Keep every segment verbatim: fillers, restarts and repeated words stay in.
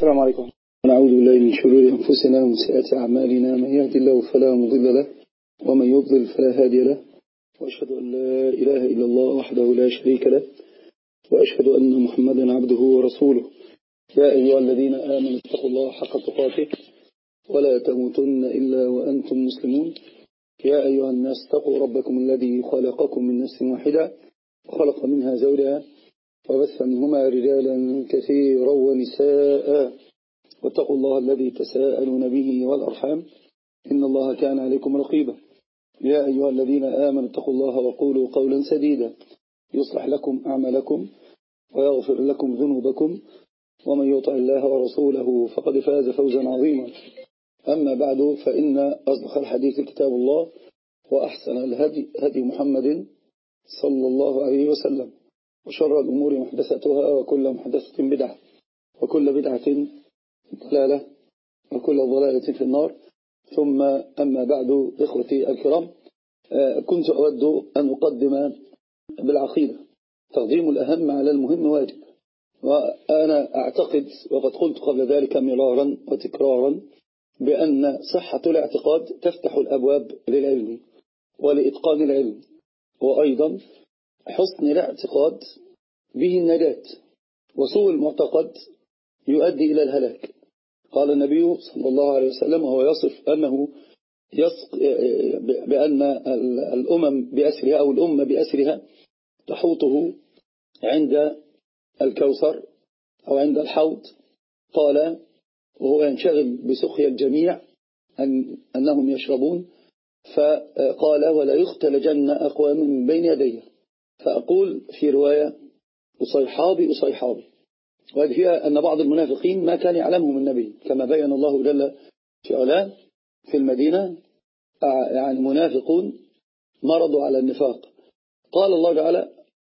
السلام عليكم. ونعوذ بالله من شرور أنفسنا ومن سيئات أعمالنا، من يهدي الله فلا مضل له ومن يضلل فلا هادي له، وأشهد أن لا إله إلا الله وحده لا شريك له، وأشهد أن محمدا عبده ورسوله. يا أيها الذين آمنوا اتقوا الله حق تقاته ولا تموتن إلا وأنتم مسلمون. يا أيها الناس اتقوا ربكم الذي خلقكم من نفس واحدة وخلق منها زوجها وبث منهما رجالا كثيرا ونساء، واتقوا الله الذي تساءلون به والأرحام إن الله كان عليكم رقيبا. يا أيها الذين آمنوا اتقوا الله وقولوا قولا سديدا يصلح لكم أعمالكم ويغفر لكم ذنوبكم، ومن يطع الله ورسوله فقد فاز فوزا عظيما. أما بعد، فإن أصدق الحديث كتاب الله، وأحسن الهدي هدي محمد صلى الله عليه وسلم، وشر الأمور محدثتها، وكل محدثة بدعة، وكل بدعة ضلالة، وكل ضلالة في النار. ثم أما بعد، إخوتي الكرام، كنت أود أن أقدم بالعقيدة. تقديم الأهم على المهم واجب، وأنا أعتقد وقد قلت قبل ذلك مرارا وتكرارا بأن صحة الاعتقاد تفتح الأبواب للعلم ولإتقان العلم، وأيضا حسن الاعتقاد به النجاة، وسوء المعتقد يؤدي إلى الهلاك. قال النبي صلى الله عليه وسلم وهو يصف أنه يسق بأن الأمم بأسرها أو الأمة بأسرها تحوطه عند الكوثر أو عند الحوض، قال وهو ينشغل بسقيا الجميع أن أنهم يشربون، فقال ولا يختلجن أقوام من بين يديه، فأقول في رواية أصيحابي أصيحابي. وهذه فيها أن بعض المنافقين ما كان يعلمهم النبي، كما بين الله جل في علاه في المدينة يعني منافقون مرضوا على النفاق. قال الله تعالى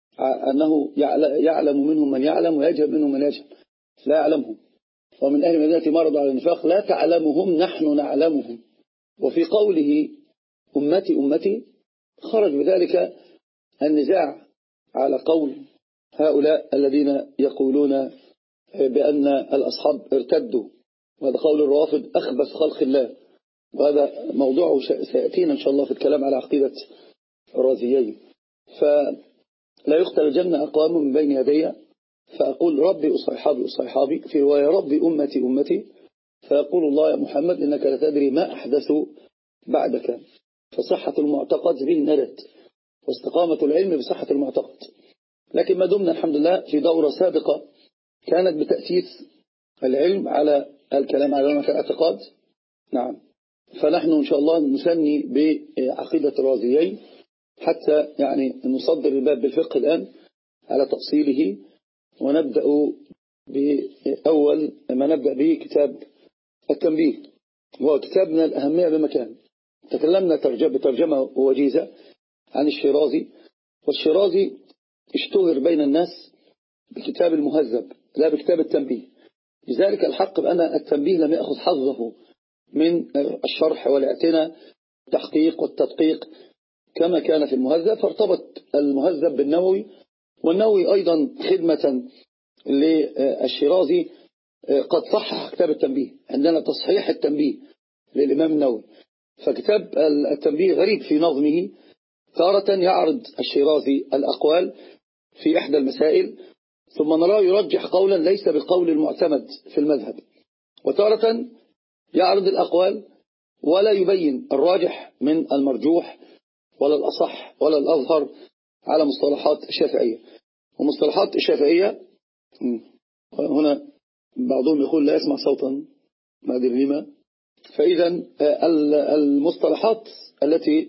أنه يعلم منهم من يعلم ويجهل منهم من يجهل، لا يعلمهم. ومن أهل المدينة مرضوا على النفاق لا تعلمهم نحن نعلمهم. وفي قوله أمتي أمتي خرج بذلك النزاع على قول هؤلاء الذين يقولون بأن الأصحاب ارتدوا، وهذا قول الروافض أخبث خلق الله، وهذا موضوعه سيأتينا إن شاء الله في الكلام على عقيدة الرازيين. فلا يختلجن أقوام من بين يدي، فأقول ربي أصيحابي أصيحابي، في رواية ربي أمتي أمتي، فيقول الله يا محمد إنك لا تدري ما أحدث بعدك. فصحة المعتقد به نجاة، واستقامة العلم بصحة المعتقد. لكن ما دمنا الحمد لله في دورة سابقة كانت بتأسيس العلم على الكلام على الاعتقاد، نعم، فنحن إن شاء الله نسني بعقيدة الرازيين حتى يعني نصدر الباب بالفقه الآن على تفصيله، ونبدأ بأول ما نبدأ به كتاب التنبيه، وهو كتاب من الأهمية بمكان. تكلمنا بترجمة وجيزة عن الشيرازي، والشيرازي اشتهر بين الناس بكتاب المهذب لا بكتاب التنبيه، لذلك الحق بأن التنبيه لم يأخذ حظه من الشرح والاعتناء التحقيق والتدقيق كما كان في المهذب، فارتبط المهذب بالنووي، والنووي أيضا خدمة للشيرازي قد صحح كتاب التنبيه. عندنا تصحيح التنبيه للإمام النووي، فكتاب التنبيه غريب في نظمه. تارة يعرض الشيرازي الأقوال في إحدى المسائل ثم نراه يرجح قولا ليس بالقول المعتمد في المذهب، وتارة يعرض الأقوال ولا يبين الراجح من المرجوح ولا الأصح ولا الأظهر على مصطلحات الشافعية. ومصطلحات الشافعية هنا بعضهم يقول لا يسمع صوتا ما أدري لما، فإذا المصطلحات التي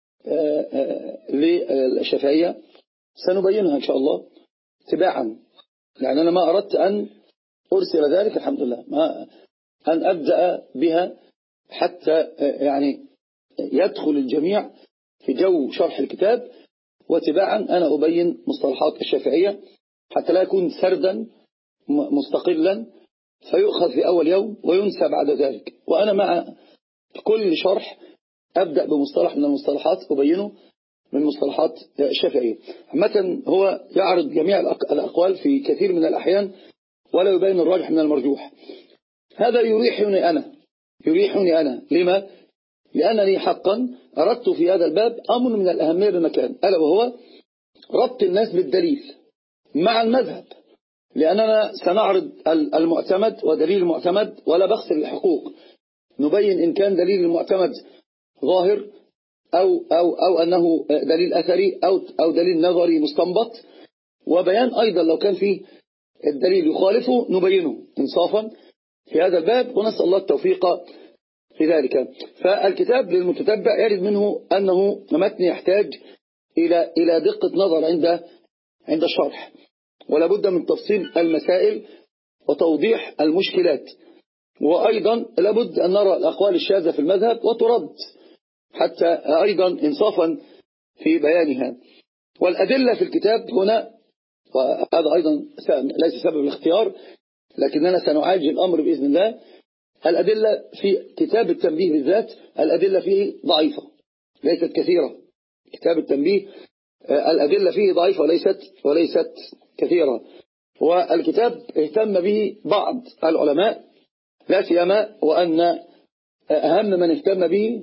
للشافعية سنبينها إن شاء الله تباعا، يعني أنا ما أردت أن أرسل ذلك الحمد لله، ما أن أبدأ بها حتى يعني يدخل الجميع في جو شرح الكتاب، وتباعا أنا أبين مصطلحات الشافعية حتى لا يكون سردا مستقلا فيؤخذ في أول يوم وينسى بعد ذلك. وأنا مع كل شرح أبدأ بمصطلح من المصطلحات أبينه من مصطلحات الشافعية. عامة هو يعرض جميع الأقوال في كثير من الأحيان ولا يبين الراجح من المرجوح، هذا يريحني أنا يريحني أنا لما؟ لأنني حقا أردت في هذا الباب أمر من الأهمية بمكان، ألا وهو ربط الناس بالدليل مع المذهب، لأننا سنعرض المعتمد ودليل المعتمد ولا بخس الحقوق، نبين إن كان دليل المعتمد ظاهر أو, أو, أو أنه دليل أثري أو, أو دليل نظري مستنبط، وبيان أيضا لو كان فيه الدليل يخالفه نبينه إنصافا في هذا الباب، ونسأل الله التوفيق في ذلك. فالكتاب للمتتبع يرد منه أنه متن يحتاج إلى إلى دقة نظر عند عند الشرح، ولا بد من تفصيل المسائل وتوضيح المشكلات، وأيضا لابد أن نرى الأقوال الشاذة في المذهب وترد حتى أيضا إنصافا في بيانها. والأدلة في الكتاب هنا، وهذا أيضا ليس سبب الاختيار لكننا سنعالج الأمر بإذن الله، الأدلة في كتاب التنبيه بالذات الأدلة فيه ضعيفة ليست كثيرة. كتاب التنبيه الأدلة فيه ضعيفة وليست وليست كثيرة، والكتاب اهتم به بعض العلماء لا سيما، وأن أهم من اهتم به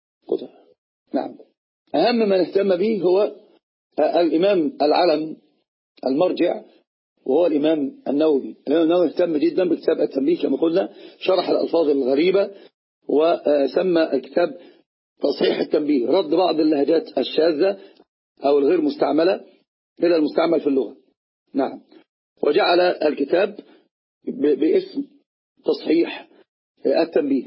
نعم أهم من اهتم به هو الإمام العلم المرجع، وهو الإمام النووي. الإمام النووي اهتم جدا بكتاب التنبيه كما قلنا، شرح الألفاظ الغريبة، وسمى الكتاب تصحيح التنبيه، رد بعض اللهجات الشاذة أو الغير مستعملة إلى المستعمل في اللغة. نعم، وجعل الكتاب باسم تصحيح التنبيه.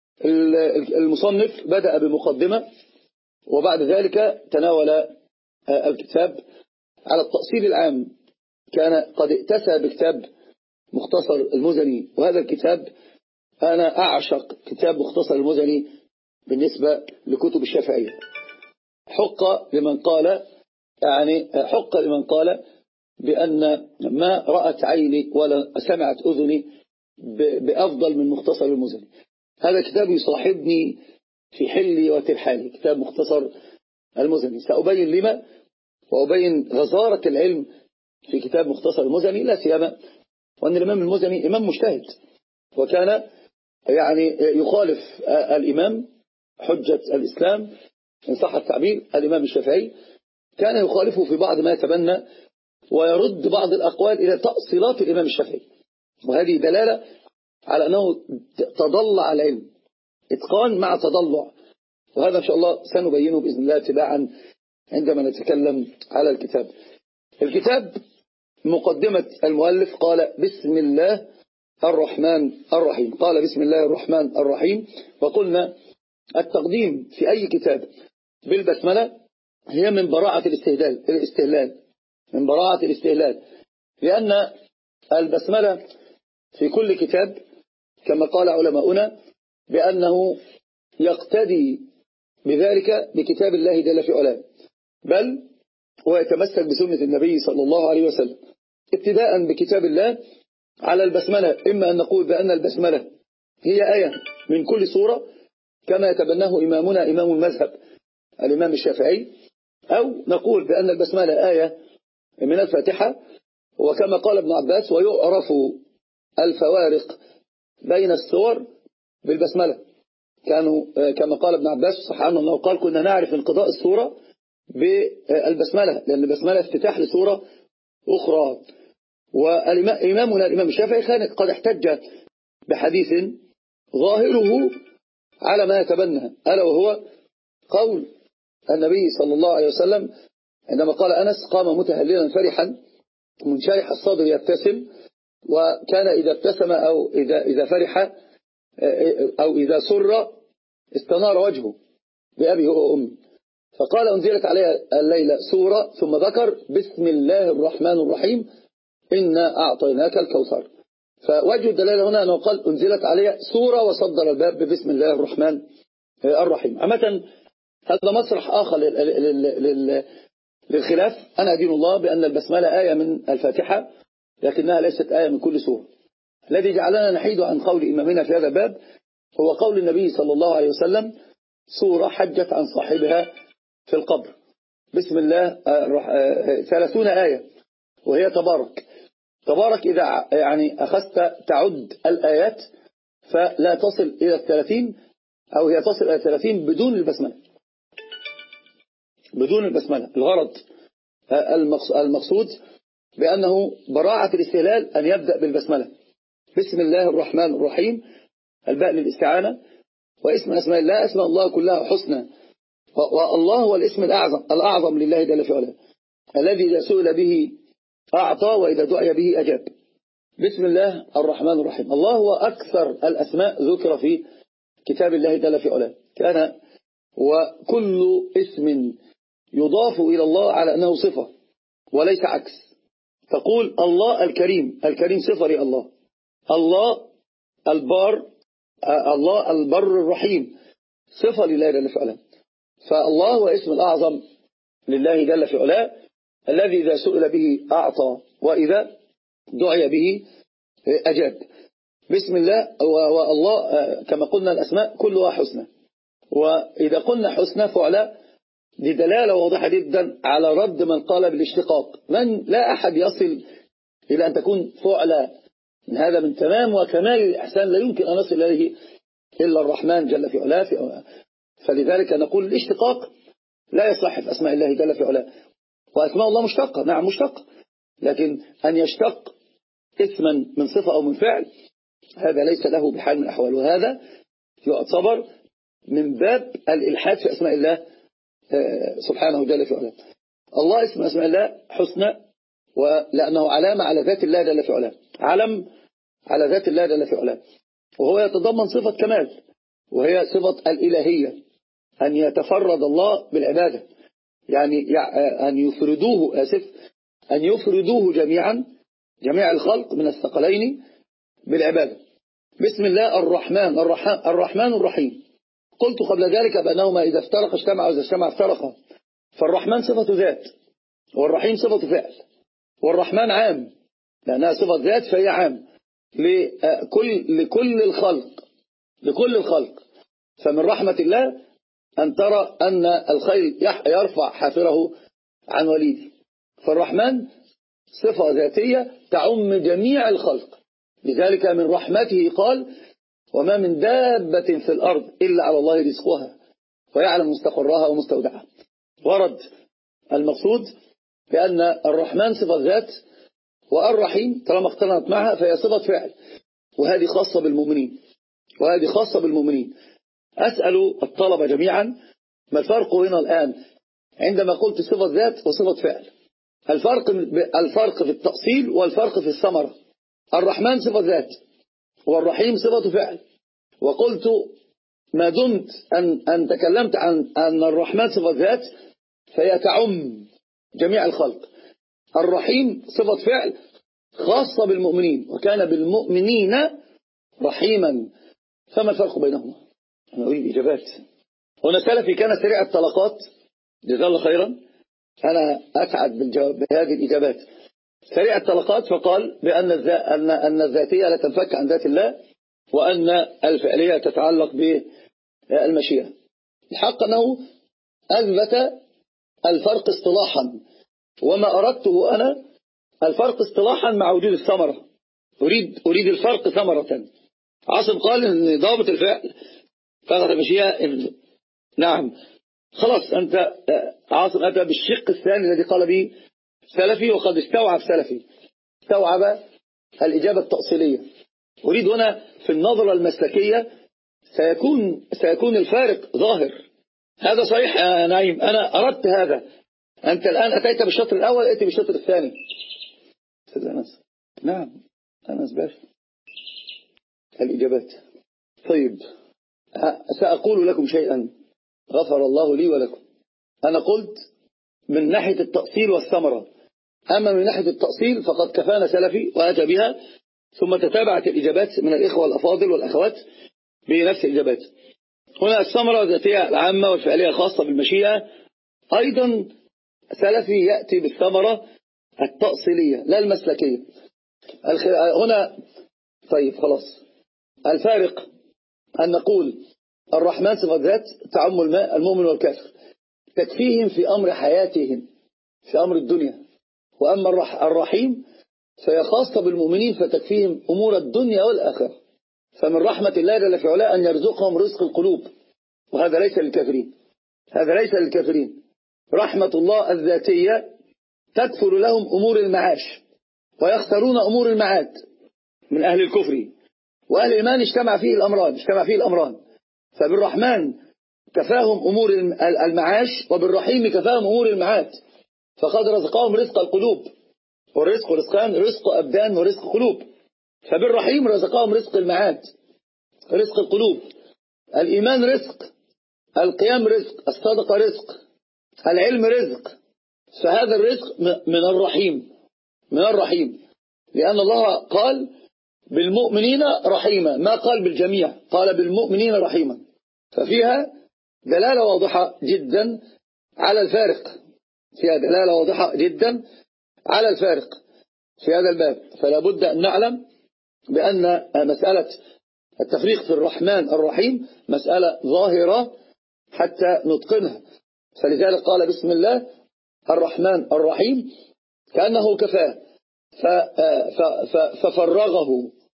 المصنف بدأ بمقدمة، وبعد ذلك تناول الكتاب على التأصيل العام. كان قد اتسى بكتاب مختصر المزني، وهذا الكتاب أنا أعشق كتاب مختصر المزني بالنسبة لكتب الشافعية. حق لمن قال يعني حق لمن قال بأن ما رأت عيني ولا سمعت أذني بأفضل من مختصر المزني. هذا كتاب يصاحبني في حلي وترحالي، كتاب مختصر المزني. سأبين لما، وأبين غزارة العلم في كتاب مختصر المزني، لا سيما وأن الإمام المزني إمام مجتهد، وكان يعني يخالف الإمام حجة الإسلام إن صح التعبير الإمام الشافعي، كان يخالفه في بعض ما يتبنى ويرد بعض الأقوال إلى تأصيلات الإمام الشافعي، وهذه دلالة على أنه تضلع العلم، إتقان مع تضلع، وهذا إن شاء الله سنبينه بإذن الله تباعا عندما نتكلم على الكتاب. الكتاب مقدمة المؤلف قال بسم الله الرحمن الرحيم، قال بسم الله الرحمن الرحيم. وقلنا التقديم في أي كتاب بالبسملة هي من براعة الاستهلال الاستهلال من براعة الاستهلال، لأن البسملة في كل كتاب كما قال علماؤنا بأنه يقتدي بذلك بكتاب الله جل في علاه، بل ويتمسك بسنة النبي صلى الله عليه وسلم، ابتداء بكتاب الله على البسملة. إما أن نقول بأن البسملة هي آية من كل سورة كما يتبناه إمامنا إمام المذهب الإمام الشافعي، أو نقول بأن البسملة آية من الفاتحة، وكما قال ابن عباس ويعرف الفوارق بين السور بالبسملة. كانوا كما قال ابن عباس صح عنه أنه قال كنا نعرف انقضاء السورة بالبسملة، لأن البسملة افتتاح لسورة أخرى. وإمامنا الإمام الشافعي كان قد احتج بحديث ظاهره على ما يتبنى، ألا وهو قول النبي صلى الله عليه وسلم عندما قال أنس قام متهللا فرحا منشرح الصدر يبتسم، وكان إذا ابتسم أو إذا, إذا فرح أو إذا سر استنار وجهه بأبي وأمي. فقال أنزلت عليها الليلة سورة، ثم ذكر بسم الله الرحمن الرحيم إنا أعطيناك الكوثر. فوجه الدلالة هنا أنه قال أنزلت عليها سورة وصدر الباب ببسم الله الرحمن الرحيم. عامة هذا مسرح آخر للخلاف. أنا أدين الله بأن البسملة آية من الفاتحة لكنها ليست آية من كل سورة. الذي جعلنا نحيد عن قول إمامنا في هذا الباب هو قول النبي صلى الله عليه وسلم سورة حجت عن صاحبها في القبر. بسم الله ثلاثون آية، وهي تبارك. تبارك إذا يعني أخذت تعد الآيات فلا تصل إلى الثلاثين، أو هي تصل إلى الثلاثين بدون البسملة، بدون البسملة. الغرض المقصود بأنه براعة الاستهلال أن يبدأ بالبسملة. بسم الله الرحمن الرحيم، الباء للاستعانة، واسم أسماء الله أسماء الله كلها حسنى، والله هو الاسم الأعظم الأعظم لله جل في علاه، الذي إذا سئل به أعطى وإذا دعي به أجاب. بسم الله الرحمن الرحيم. الله هو أكثر الأسماء ذكر في كتاب الله جل في علاه، كان وكل اسم يضاف إلى الله على أنه صفة وليس عكس. تقول الله الكريم، الكريم صفة لله. الله البار، الله البر الرحيم صفة لله جل في علاه. فالله هو اسم الأعظم لله جل في علاه، الذي إذا سئل به أعطى وإذا دعي به أجاب. بسم الله والله كما قلنا الأسماء كلها حسنى، وإذا قلنا حسنى فعلا دي دلالة واضحة جدا على رد من قال بالاشتقاق. من لا أحد يصل إلى أن تكون فعلا، هذا من تمام وكمال الإحسان، لا يمكن أن نصل إليه إلا الرحمن جل في علاه. فلذلك نقول الاشتقاق لا يصح في أسماء الله جل في علاه. وأسماء الله مشتقة، نعم مشتقة، لكن أن يشتق اسما من صفة أو من فعل هذا ليس له بحال من الأحوال، وهذا يعتبر من باب الإلحاد في أسماء الله سبحانه جل في علاه. الله اسم أسماء الله حسنى، ولأنه علامة على ذات الله جل في علاه، علم على ذات الله جل في علاه، وهو يتضمن صفة كمال وهي صفة الإلهية، أن يتفرد الله بالعبادة، يعني أن يفردوه آسف أن يفردوه جميعا جميع الخلق من الثقلين بالعبادة. بسم الله الرحمن الرحمن الرحيم. قلت قبل ذلك بأنهما إذا افترق اجتمع وإذا اجتمع افترق. فالرحمن صفة ذات والرحيم صفة فعل، والرحمن عام لأنها صفة ذات فهي عام لكل, لكل الخلق لكل الخلق. فمن رحمة الله أن ترى أن الخيل يرفع حافره عن وليده. فالرحمن صفة ذاتية تعم جميع الخلق، لذلك من رحمته قال وما من دابة في الأرض إلا على الله رزقها ويعلم مستقرها ومستودعها. ورد المقصود بأن الرحمن صفة ذات، والرحيم طالما اقترنت معها فهي صفة فعل، وهذه خاصة بالمؤمنين وهذه خاصة بالمؤمنين. أسأل الطلبة جميعا ما الفرق هنا الآن عندما قلت صفة ذات وصفة فعل؟ الفرق الفرق في التأصيل والفرق في الثمرة. الرحمن صفة ذات والرحيم صفة فعل، وقلت ما دمت أن, أن تكلمت عن أن الرحمن صفة ذات فهي تعم جميع الخلق. الرحيم صفة فعل خاصة بالمؤمنين، وكان بالمؤمنين رحيما. فما الفرق بينهما؟ أنا أريد إجابات. هنا سلفي كان سريع الطلقات، جزاه الله خيرا، أنا أسعد بهذه الإجابات. سريع الطلقات فقال بأن أن أن الذاتية لا تنفك عن ذات الله، وأن الفعلية تتعلق بالمشيئة. الحق أنه أثبت الفرق اصطلاحا، وما أردته أنا الفرق اصطلاحا مع وجود الثمرة. أريد أريد الفرق ثمرة. عاصم قال إن ضابط الفعل فقط المشيئة. نعم خلاص، أنت عاصم أتى بالشق الثاني الذي قال به سلفي، وقد استوعب سلفي استوعب الإجابة التأصيلية. أريد هنا في النظرة المسلكية سيكون سيكون الفارق ظاهر. هذا صحيح يا نعيم، أنا أردت هذا. أنت الآن أتيت بالشطر الأول، أتي بالشطر الثاني. أستاذ أنس. نعم أنس باشا الإجابات. طيب سأقول لكم شيئا غفر الله لي ولكم. أنا قلت من ناحية التأصيل والثمرة، أما من ناحية التأصيل فقد كفانا سلفي وأتى بها، ثم تتابعت الإجابات من الإخوة الأفاضل والأخوات بنفس الإجابات. هنا الثمرة الذاتية العامة والفعلية خاصة بالمشيئة، أيضا سلفي يأتي بالثمرة التأصيلية لا المسلكية. هنا طيب خلاص، الفارق أن نقول الرحمن صفة ذات تعم الماء المؤمن والكافر، تكفيهم في أمر حياتهم في أمر الدنيا. وأما الرحيم فهي خاصة بالمؤمنين فتكفيهم أمور الدنيا والآخرة. فمن رحمة الله جل في علاه أن يرزقهم رزق القلوب، وهذا ليس للكافرين، هذا ليس للكافرين. رحمة الله الذاتية تكفل لهم أمور المعاش ويختارون أمور المعاد من أهل الكفر، وأهل الإيمان اجتمع فيه الأمران اجتمع فيه الأمران فبالرحمن كفاهم أمور المعاش، وبالرحيم كفاهم أمور المعاد، فقد رزقهم رزق القلوب، والرزق رزقان، رزق أبدان ورزق قلوب. فبالرحيم رزقهم رزق المعاد، رزق القلوب. الإيمان رزق، القيام رزق، الصدقة رزق، العلم رزق. فهذا الرزق من الرحيم، من الرحيم، لأن الله قال بالمؤمنين رحيما، ما قال بالجميع، قال بالمؤمنين رحيما. ففيها دلالة واضحة جدا على الفارق، فيها دلالة واضحة جدا على الفارق في هذا الباب. فلا بد أن نعلم بأن مسألة التفريق في الرحمن الرحيم مسألة ظاهرة حتى نتقنها. فلذلك قال بسم الله الرحمن الرحيم كأنه كفاه، ففرغه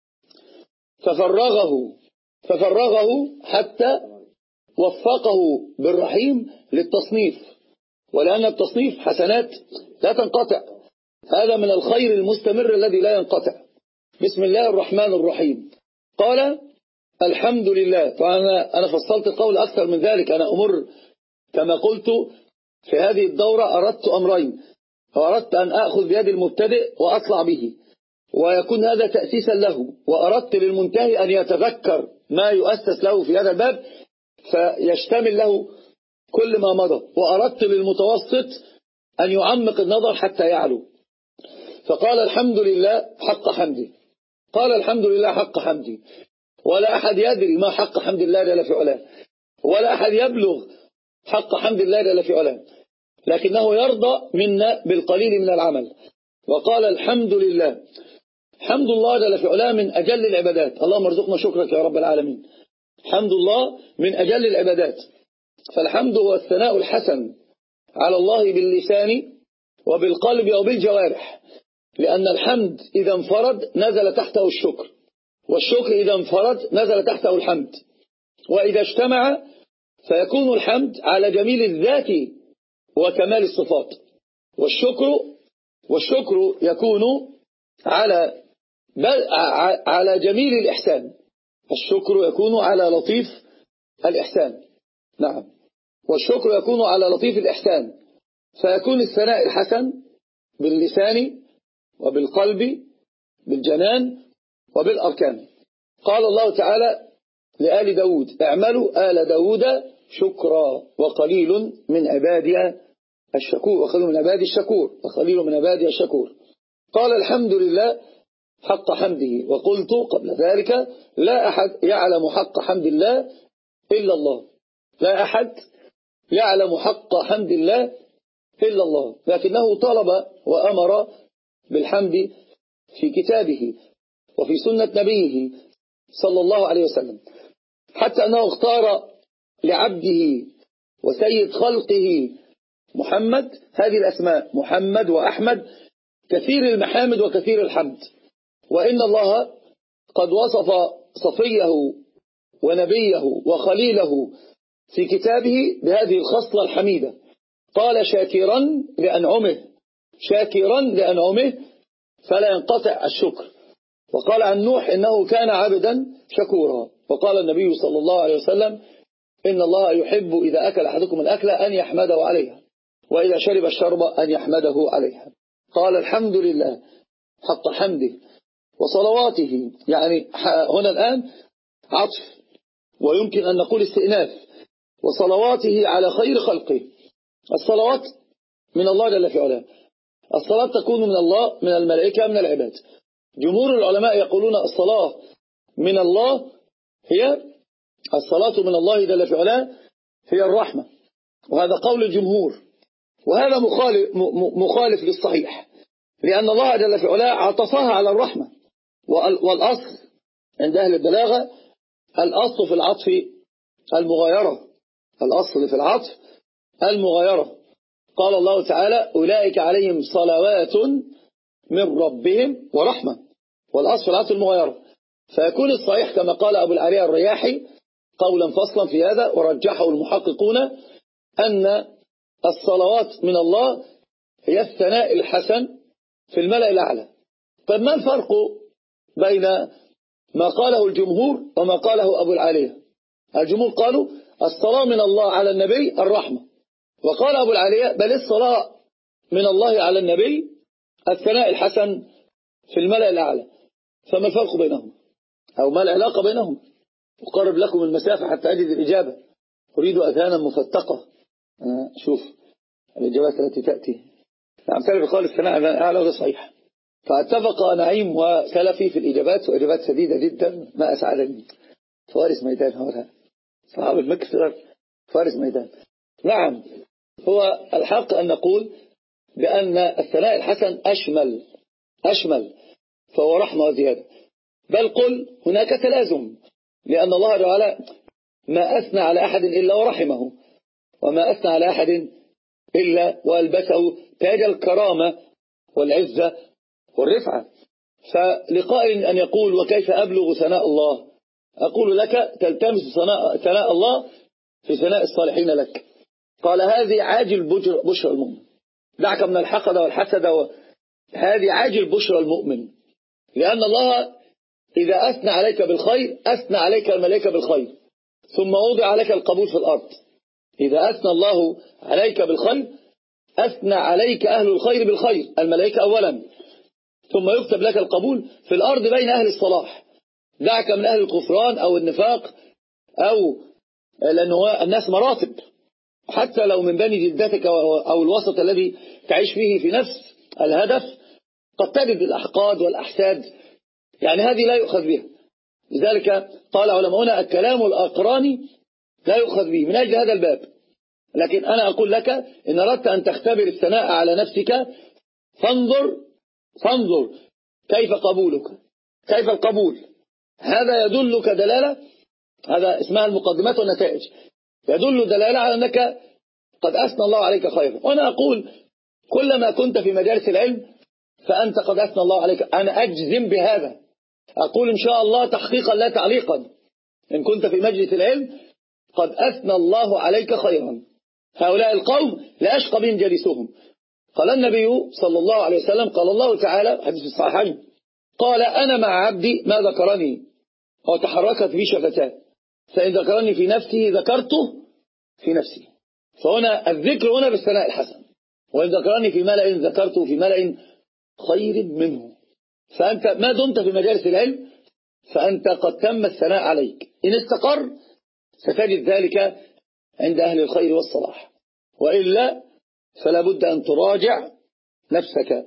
ففرغه ففرغه حتى وفقه بالرحيم للتصنيف، ولأن التصنيف حسنات لا تنقطع، هذا من الخير المستمر الذي لا ينقطع. بسم الله الرحمن الرحيم. قال الحمد لله. فأنا أنا فصلت القول أكثر من ذلك. أنا أمر كما قلت في هذه الدورة، أردت أمرين، وأردت أن أخذ بيد المبتدئ وأطلع به ويكون هذا تأسيسا له، وأردت للمنتهي أن يتذكر ما يؤسس له في هذا الباب فيشتمل له كل ما مضى، وأردت للمتوسط أن يعمق النظر حتى يعلو. فقال الحمد لله حق حمدي، قال الحمد لله حق حمدي، ولا أحد يدري ما حق حمد الله جل في علاه، ولا أحد يبلغ حق حمد الله جل في علاه، لكنه يرضى منا بالقليل من العمل. وقال الحمد لله، حمد الله جل في علاه من أجل العبادات. اللهم ارزقنا شكرك يا رب العالمين. حمد الله من أجل العبادات، فالحمد هو الثناء الحسن على الله باللسان وبالقلب وبالجوارح، لأن الحمد إذا انفرد نزل تحته الشكر، والشكر إذا انفرد نزل تحته الحمد، وإذا اجتمع فيكون الحمد على جميل الذات وكمال الصفات، والشكر والشكر يكون على على جميل الإحسان، الشكر يكون على لطيف الإحسان. نعم، والشكر يكون على لطيف الإحسان، فيكون الثناء الحسن باللسان وبالقلب بالجنان وبالأركان. قال الله تعالى لآل داود اعملوا آل داود شكرا وقليل من عبادي الشكور، وقليل من عبادي الشكور وقليل من عبادي الشكور. قال الحمد لله حق حمده، وقلت قبل ذلك لا أحد يعلم حق حمد الله إلا الله، لا أحد يعلم حق حمد الله إلا الله، لكنه طلب وأمر بالحمد في كتابه وفي سنة نبيه صلى الله عليه وسلم، حتى أنه اختار لعبده وسيد خلقه محمد هذه الأسماء، محمد وأحمد، كثير المحامد وكثير الحمد. وإن الله قد وصف صفيه ونبيه وخليله في كتابه بهذه الخصلة الحميدة، قال شاكرا لأنعمه، شاكرا لأنعمه فلا ينقطع الشكر. وقال عن نوح إنه كان عبدا شكورا. وقال النبي صلى الله عليه وسلم إن الله يحب إذا أكل أحدكم الأكل أن يحمده عليها، وإذا شرب الشرب أن يحمده عليها. قال الحمد لله حق حمده وصلواته، يعني هنا الآن عطف ويمكن أن نقول استئناف، وصلواته على خير خلقه. الصلوات من الله جل في علاه، الصلاة تكون من الله، من الملائكة، من العباد. جمهور العلماء يقولون الصلاة من الله هي الصلاة من الله جل في علاه هي الرحمة، وهذا قول الجمهور، وهذا مخالف, مخالف للصحيح، لأن الله جل في علاه عطفها على الرحمة. والأصل عند أهل البلاغة الأصل في العطف المغايرة، الأصل في العطف المغايرة. قال الله تعالى أولئك عليهم صلوات من ربهم ورحمة، والأصل في العطف المغايرة. فيكون الصحيح كما قال أبو العالية الرياحي قولا فصلا في هذا، ورجحه المحققون، أن الصلوات من الله هي الثناء الحسن في الملأ الأعلى. طيب ما الفرق بين ما قاله الجمهور وما قاله أبو العالية؟ الجمهور قالوا الصلاة من الله على النبي الرحمة، وقال أبو العالية بل الصلاة من الله على النبي الثناء الحسن في الملأ الأعلى. فما الفرق بينهم أو ما العلاقة بينهم؟ أقرب لكم المسافة حتى أجد الإجابة، أريد أذهانا مفتقة. أنا شوف الإجابات التي تأتي. نعم سلفي قال الثناء الأعلى وده صحيح. فاتفق نعيم وسلفي في الإجابات، وإجابات سديدة جدا ما أسعدني. فارس ميدان هؤلاء صحاب المكسر، فارس ميدان. نعم هو الحق أن نقول بأن الثناء الحسن أشمل أشمل فهو رحمة وزيادة. بل قل هناك تلازم، لأن الله تعالى ما أثنى على أحد إلا ورحمه، وما أثنى على أحد إلا وألبسه تاج الكرامة والعزة والرفعة. فلقائل أن يقول وكيف أبلغ ثناء الله؟ أقول لك تلتمس ثناء الله في ثناء الصالحين لك. قال هذه عاجل بشرى المؤمن، دعك من الحقد والحسد، هذه عاجل بشرى المؤمن، لأن الله إذا أثنى عليك بالخير أثنى عليك الملائكة بالخير، ثم وضع عليك القبول في الأرض. إذا أثنى الله عليك بالخير أثنى عليك أهل الخير بالخير، الملائكة أولا، ثم يكتب لك القبول في الأرض بين أهل الصلاح. دعك من أهل الكفران أو النفاق، أو لأنه الناس مراتب، حتى لو من بني جدتك أو الوسط الذي تعيش فيه في نفس الهدف قد تجد الأحقاد والأحساد، يعني هذه لا يؤخذ بها. لذلك قال علماؤنا الكلام الأقراني لا يؤخذ به من أجل هذا الباب. لكن أنا أقول لك إن أردت أن تختبر الثناء على نفسك فانظر فانظر كيف قبولك، كيف القبول. هذا يدلك دلالة، هذا اسمها المقدمات والنتائج، يدل دلالة على أنك قد أثنى الله عليك خيرا. وأنا أقول كلما كنت في مجالس العلم فأنت قد أثنى الله عليك، أنا أجزم بهذا، أقول إن شاء الله تحقيقا لا تعليقا، إن كنت في مجلس العلم قد أثنى الله عليك خيرا. هؤلاء القوم لا أشقى بهم جلسهم. قال النبي صلى الله عليه وسلم قال الله تعالى حديث الصحيحين قال أنا مع عبدي ما ذكرني وتحركت بي شفتاه، فإن ذكرني في نفسه ذكرته في نفسي. فهنا الذكر هنا بالثناء الحسن، وإن ذكرني في ملأ ذكرته في ملأ خير منه. فأنت ما دمت في مجالس العلم فأنت قد تم الثناء عليك، إن استقر ستجد ذلك عند أهل الخير والصلاح، وإلا فلا بد أن تراجع نفسك.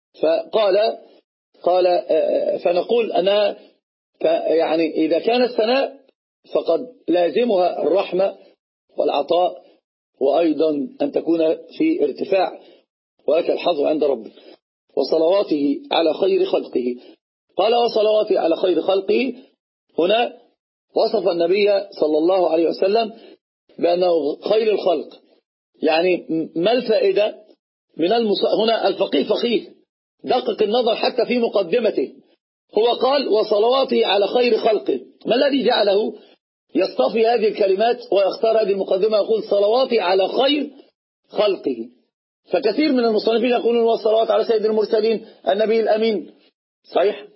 فقال قال فنقول أنا يعني إذا كان الثناء فقد لازمها الرحمة والعطاء، وأيضا أن تكون في ارتفاع ولك الحظ عند ربك. وصلواته على خير خلقه، قال وصلواته على خير خلقه، هنا وصف النبي صلى الله عليه وسلم بأنه خير الخلق. يعني ما الفائدة من المص... هنا الفقيه فقيه دقق النظر حتى في مقدمته، هو قال وصلواته على خير خلقه. ما الذي جعله يصطفي هذه الكلمات ويختار هذه المقدمة يقول صلواتي على خير خلقه؟ فكثير من المصنفين يقولون والصلوات على سيد المرسلين النبي الأمين، صحيح؟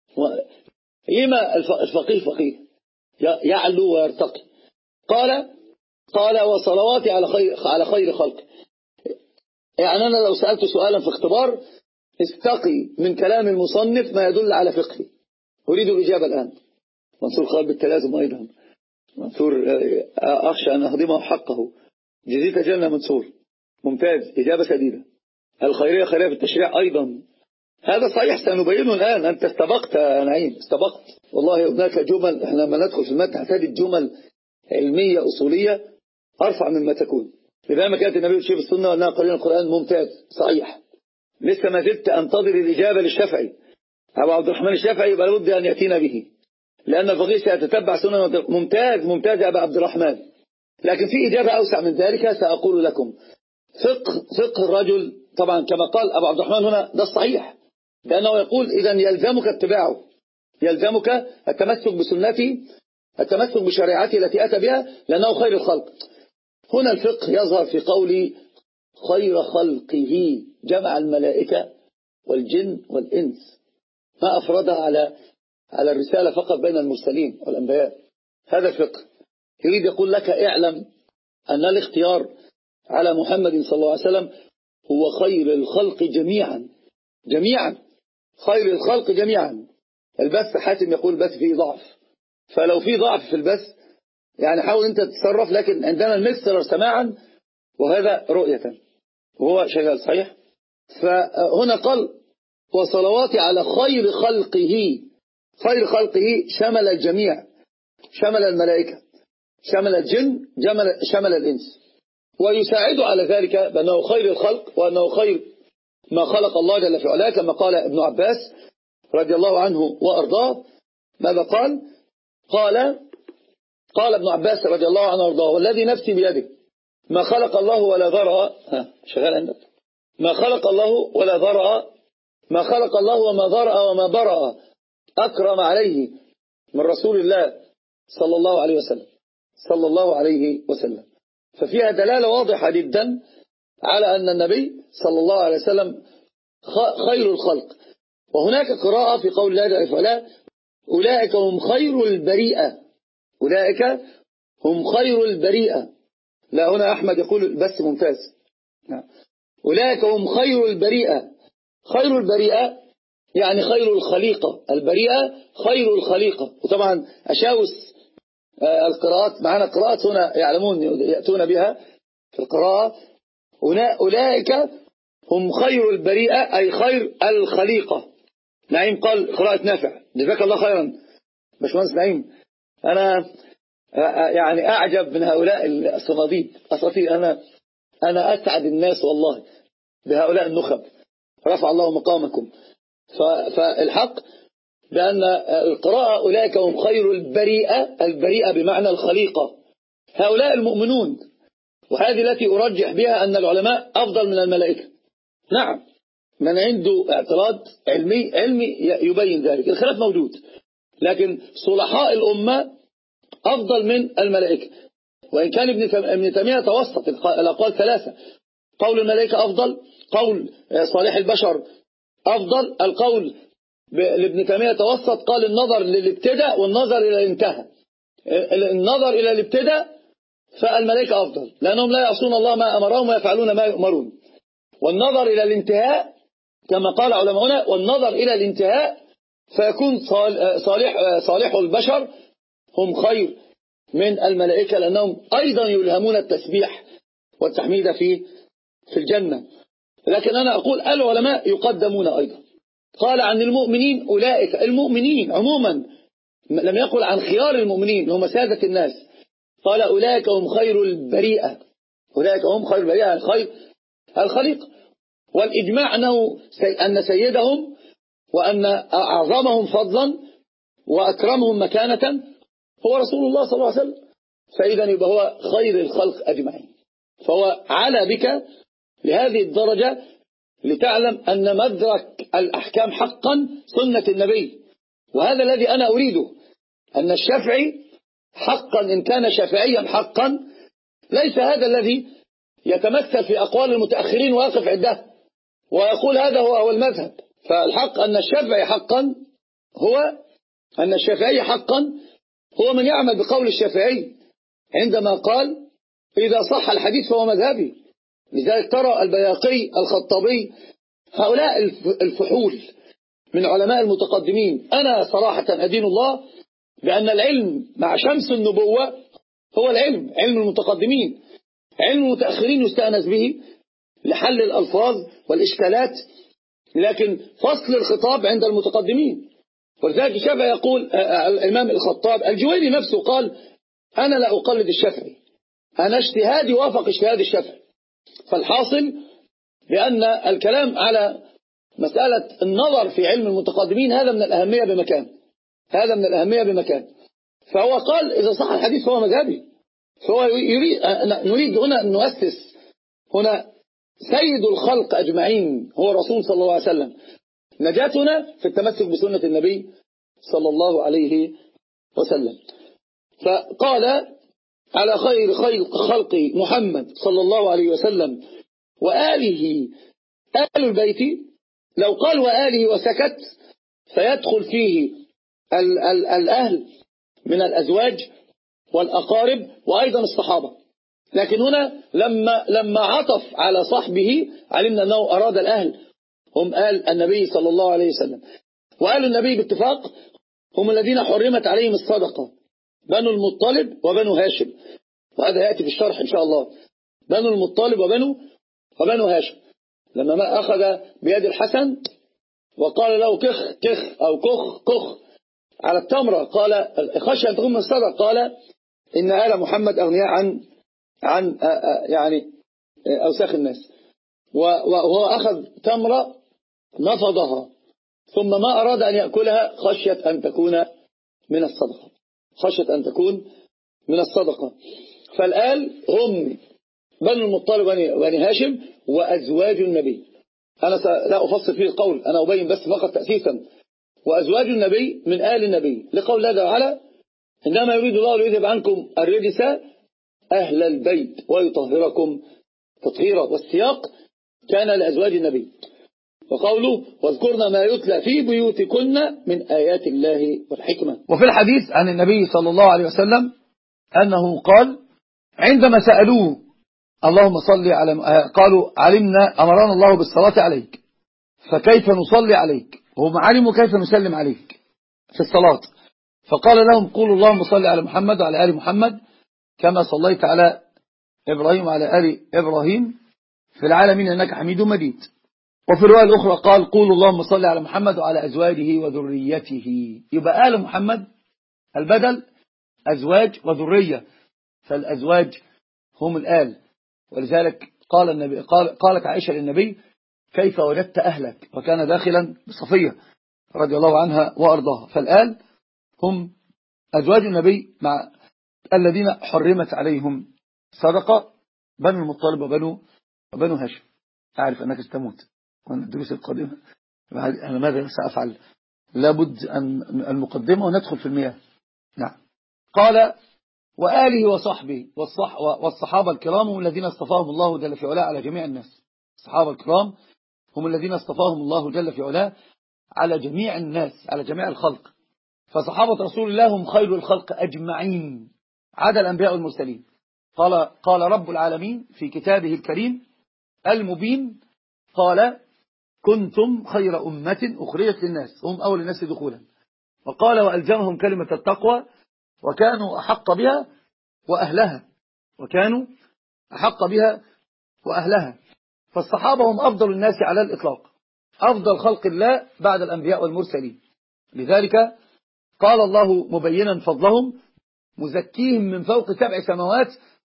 لما الفقيه فقيه يعلو ويرتقي؟ قال قال وصلواتي على خير على خير خلقه. يعني أنا لو سألت سؤالا في اختبار استقي من كلام المصنف ما يدل على فقهي، أريد الإجابة الآن. منصور قال بالتلازم أيضا، منصور أخشى أن أهضمه حقه، جزيت جنة منصور، ممتاز، إجابة سديدة. الخيرية خيرية في التشريع أيضا، هذا صحيح سنبينه الآن. أنت استبقت يا نعيم، استبقت والله. هناك جمل احنا لما ندخل في المادة تحتاج جمل علمية أصولية أرفع مما تكون. لذلك كانت النبي يشير السنة وأنها قرين القرآن، ممتاز صحيح. لسه ما زلت أنتظر الإجابة للشافعي، أبو عبد الرحمن الشافعي يبقى لابد أن يأتينا به، لأن الفقيه سيتتبع سنة. ممتاز ممتاز يا أبا عبد الرحمن. لكن في إجابة أوسع من ذلك سأقول لكم. فقه فقه الرجل طبعا كما قال أبو عبد الرحمن هنا ده الصحيح، لأنه يقول إذا يلزمك اتباعه. يلزمك التمسك بسنتي، التمسك بشريعتي التي أتى بها، لأنه خير الخلق. هنا الفقه يظهر في قولي خير خلقه، جمع الملائكة والجن والإنس، ما أفردها على على الرسالة فقط بين المرسلين والأنبياء. هذا الفقه يريد يقول لك اعلم أن الاختيار على محمد صلى الله عليه وسلم هو خير الخلق جميعا جميعا خير الخلق جميعا. البث حاتم يقول البث فيه ضعف، فلو في ضعف في البث يعني حاول أنت تتصرف، لكن عندنا المكسر سماعا وهذا رؤية وهو شغال صحيح. فهنا قال وصلواتي على خير خلقه، خير خلقه شمل الجميع، شمل الملائكة، شمل الجن، شمل الإنس، ويساعد على ذلك بأنه خير الخلق وأنه خير ما خلق الله جل في علاه، كما قال ابن عباس رضي الله عنه وأرضاه. ماذا قال؟ قال قال ابن عباس رضي الله عنه وأرضاه والذي نفسي بيده ما خلق الله ولا ذرى، شغال عندك، ما خلق الله ولا ذرى، ما خلق الله وما ذرأ وما برأ أكرم عليه من رسول الله صلى الله عليه وسلم صلى الله عليه وسلم. ففيها دلالة واضحة جدا على أن النبي صلى الله عليه وسلم خير الخلق. وهناك قراءة في قول الله جل وعلا أولئك هم خير البريئة، أولئك هم خير البريئة. لا هنا أحمد يقول بس ممتاز، أولئك هم خير البريئة. خير البريئة يعني خير الخليقة، البريئة خير الخليقة. وطبعا أشاوس القراءات معنا قراءات هنا يعلمون يأتون بها في القراءة، أولئك هم خير البريئة أي خير الخليقة. نعيم قال قراءة نافع، جزاك الله خيرا باشمهندس نعيم. أنا يعني أعجب من هؤلاء الصناديد أساطير، أنا أنا أسعد الناس والله بهؤلاء النخب، رفع الله مقامكم. فالحق بأن القراءة أولئك هم خير البريئة، البريئة بمعنى الخليقة، هؤلاء المؤمنون. وهذه التي أرجح بها أن العلماء أفضل من الملائكة. نعم من عنده اعتراض علمي علمي يبين ذلك، الخلاف موجود، لكن صلحاء الأمة أفضل من الملائكة. وإن كان ابن تيمية توسط الأقوال ثلاثة، قول الملائكة أفضل، قول صالح البشر أفضل، القول لابن تيمية توسط قال النظر للابتداء والنظر إلى الانتهاء. النظر إلى الابتداء فالملائكة أفضل لأنهم لا يعصون الله ما أمرهم ويفعلون ما يؤمرون، والنظر إلى الانتهاء كما قال علماؤنا والنظر إلى الانتهاء فيكون صالح صالح البشر هم خير من الملائكة، لأنهم أيضا يلهمون التسبيح والتحميد في في الجنة. لكن أنا أقول العلماء يقدمون أيضا. قال عن المؤمنين أولئك، المؤمنين عموما لم يقل عن خيار المؤمنين هم سادة الناس، قال أولئك هم خير البريئة، أولئك هم خير البريئة خير الخليق. والإجماع أنه أن سيدهم وأن أعظمهم فضلا وأكرمهم مكانة هو رسول الله صلى الله عليه وسلم، فإذا يبقى هو خير الخلق أجمعين. فهو على بك لهذه الدرجة لتعلم أن مدرك الأحكام حقا سنة النبي. وهذا الذي أنا أريده، أن الشافعي حقا إن كان شافعيا حقا ليس هذا الذي يتمثل في أقوال المتأخرين ويقف عندها ويقول هذا هو هو المذهب. فالحق أن الشافعي حقا هو أن الشافعي حقا هو من يعمل بقول الشافعي عندما قال إذا صح الحديث فهو مذهبي. لذلك ترى البياقي الخطابي هؤلاء الفحول من علماء المتقدمين. أنا صراحة أدين الله بأن العلم مع شمس النبوة هو العلم، علم المتقدمين. علم المتأخرين يستأنس به لحل الألفاظ والإشكالات، لكن فصل الخطاب عند المتقدمين. ولذلك الشافعي يقول الإمام الخطاب الجويني نفسه قال أنا لا أقلد الشافعي، أنا اجتهادي وافق اجتهاد الشافعي. فالحاصل بأن الكلام على مسألة النظر في علم المتقدمين هذا من الأهمية بمكان، هذا من الأهمية بمكان. فهو قال إذا صح الحديث فهو مذهبي. فهو يريد نريد هنا أن نؤسس هنا سيد الخلق أجمعين هو رسول صلى الله عليه وسلم. نجاتنا في التمسك بسنة النبي صلى الله عليه وسلم. فقال على خير خلق خلق محمد صلى الله عليه وسلم وآله آل البيت. لو قال وآله وسكت فيدخل فيه ال ال الأهل من الأزواج والأقارب وأيضا الصحابة، لكن هنا لما لما عطف على صحبه علمنا أنه أراد الأهل هم آل النبي صلى الله عليه وسلم. وآل النبي باتفاق هم الذين حرمت عليهم الصدقة، بنو المطلب وبنو هاشم، وهذا يأتي في الشرح إن شاء الله. بنو المطلب وبنو وبنو هاشم لما ما أخذ بيد الحسن وقال له كخ كخ أو كخ كخ على التمرة، قال خشية أن تكون من الصدقة، قال إن آل محمد أغنياء عن عن يعني أوساخ الناس، وهو أخذ تمرة نفضها ثم ما أراد أن يأكلها خشية أن تكون من الصدقة، خشية أن تكون من الصدقة. فالآل هم بنو المطلب وبني هاشم وأزواج النبي. أنا لا أفصل فيه القول، أنا أبين بس فقط تأسيسا. وأزواج النبي من آل النبي لقول الله تعالى إنما يريد الله ليذهب عنكم الرجس أهل البيت ويطهركم تطهيرا، والسياق كان لأزواج النبي. وقوله واذكرنا ما يتلى في بيوتكن من آيات الله والحكمة. وفي الحديث عن النبي صلى الله عليه وسلم أنه قال عندما سألوه اللهم صل على، قالوا علمنا أمرنا الله بالصلاة عليك فكيف نصلي عليك، وهم علموا كيف نسلم عليك في الصلاة، فقال لهم قولوا اللهم صل على محمد وعلى آل محمد كما صليت على إبراهيم وعلى آل إبراهيم في العالمين إنك حميد مجيد. وفي الرواية الأخرى قال قولوا اللهم صل على محمد وعلى أزواجه وذريته. يبقى آل محمد البدل أزواج وذرية، فالأزواج هم الآل. ولذلك قال النبي قال قالت عائشة للنبي كيف وجدت أهلك، وكان داخلا بصفية رضي الله عنها وأرضاها. فالآل هم أزواج النبي مع الذين حرمت عليهم صدقة، بنو المطلب وبنو وبنو هاشم. أعرف أنك ستموت وأن الدروس القادمة أنا ماذا سأفعل؟ لابد أن المقدمة وندخل في المياه. نعم. قال وآله وصحبه والصح والصحابة الكرام هم الذين اصطفاهم الله جل في علاه على جميع الناس. الصحابة الكرام هم الذين اصطفاهم الله جل في علاه على جميع الناس، على جميع الخلق. فصحابة رسول الله هم خير الخلق أجمعين عدا الأنبياء والمرسلين. قال قال رب العالمين في كتابه الكريم المبين قال كنتم خير أمة أخرجت للناس هم أول الناس دخولا. وقال وألزمهم كلمة التقوى وكانوا أحق بها وأهلها وكانوا أحق بها وأهلها. فالصحابة هم أفضل الناس على الإطلاق، أفضل خلق الله بعد الأنبياء والمرسلين. لذلك قال الله مبينا فضلهم مزكيهم من فوق سبع سماوات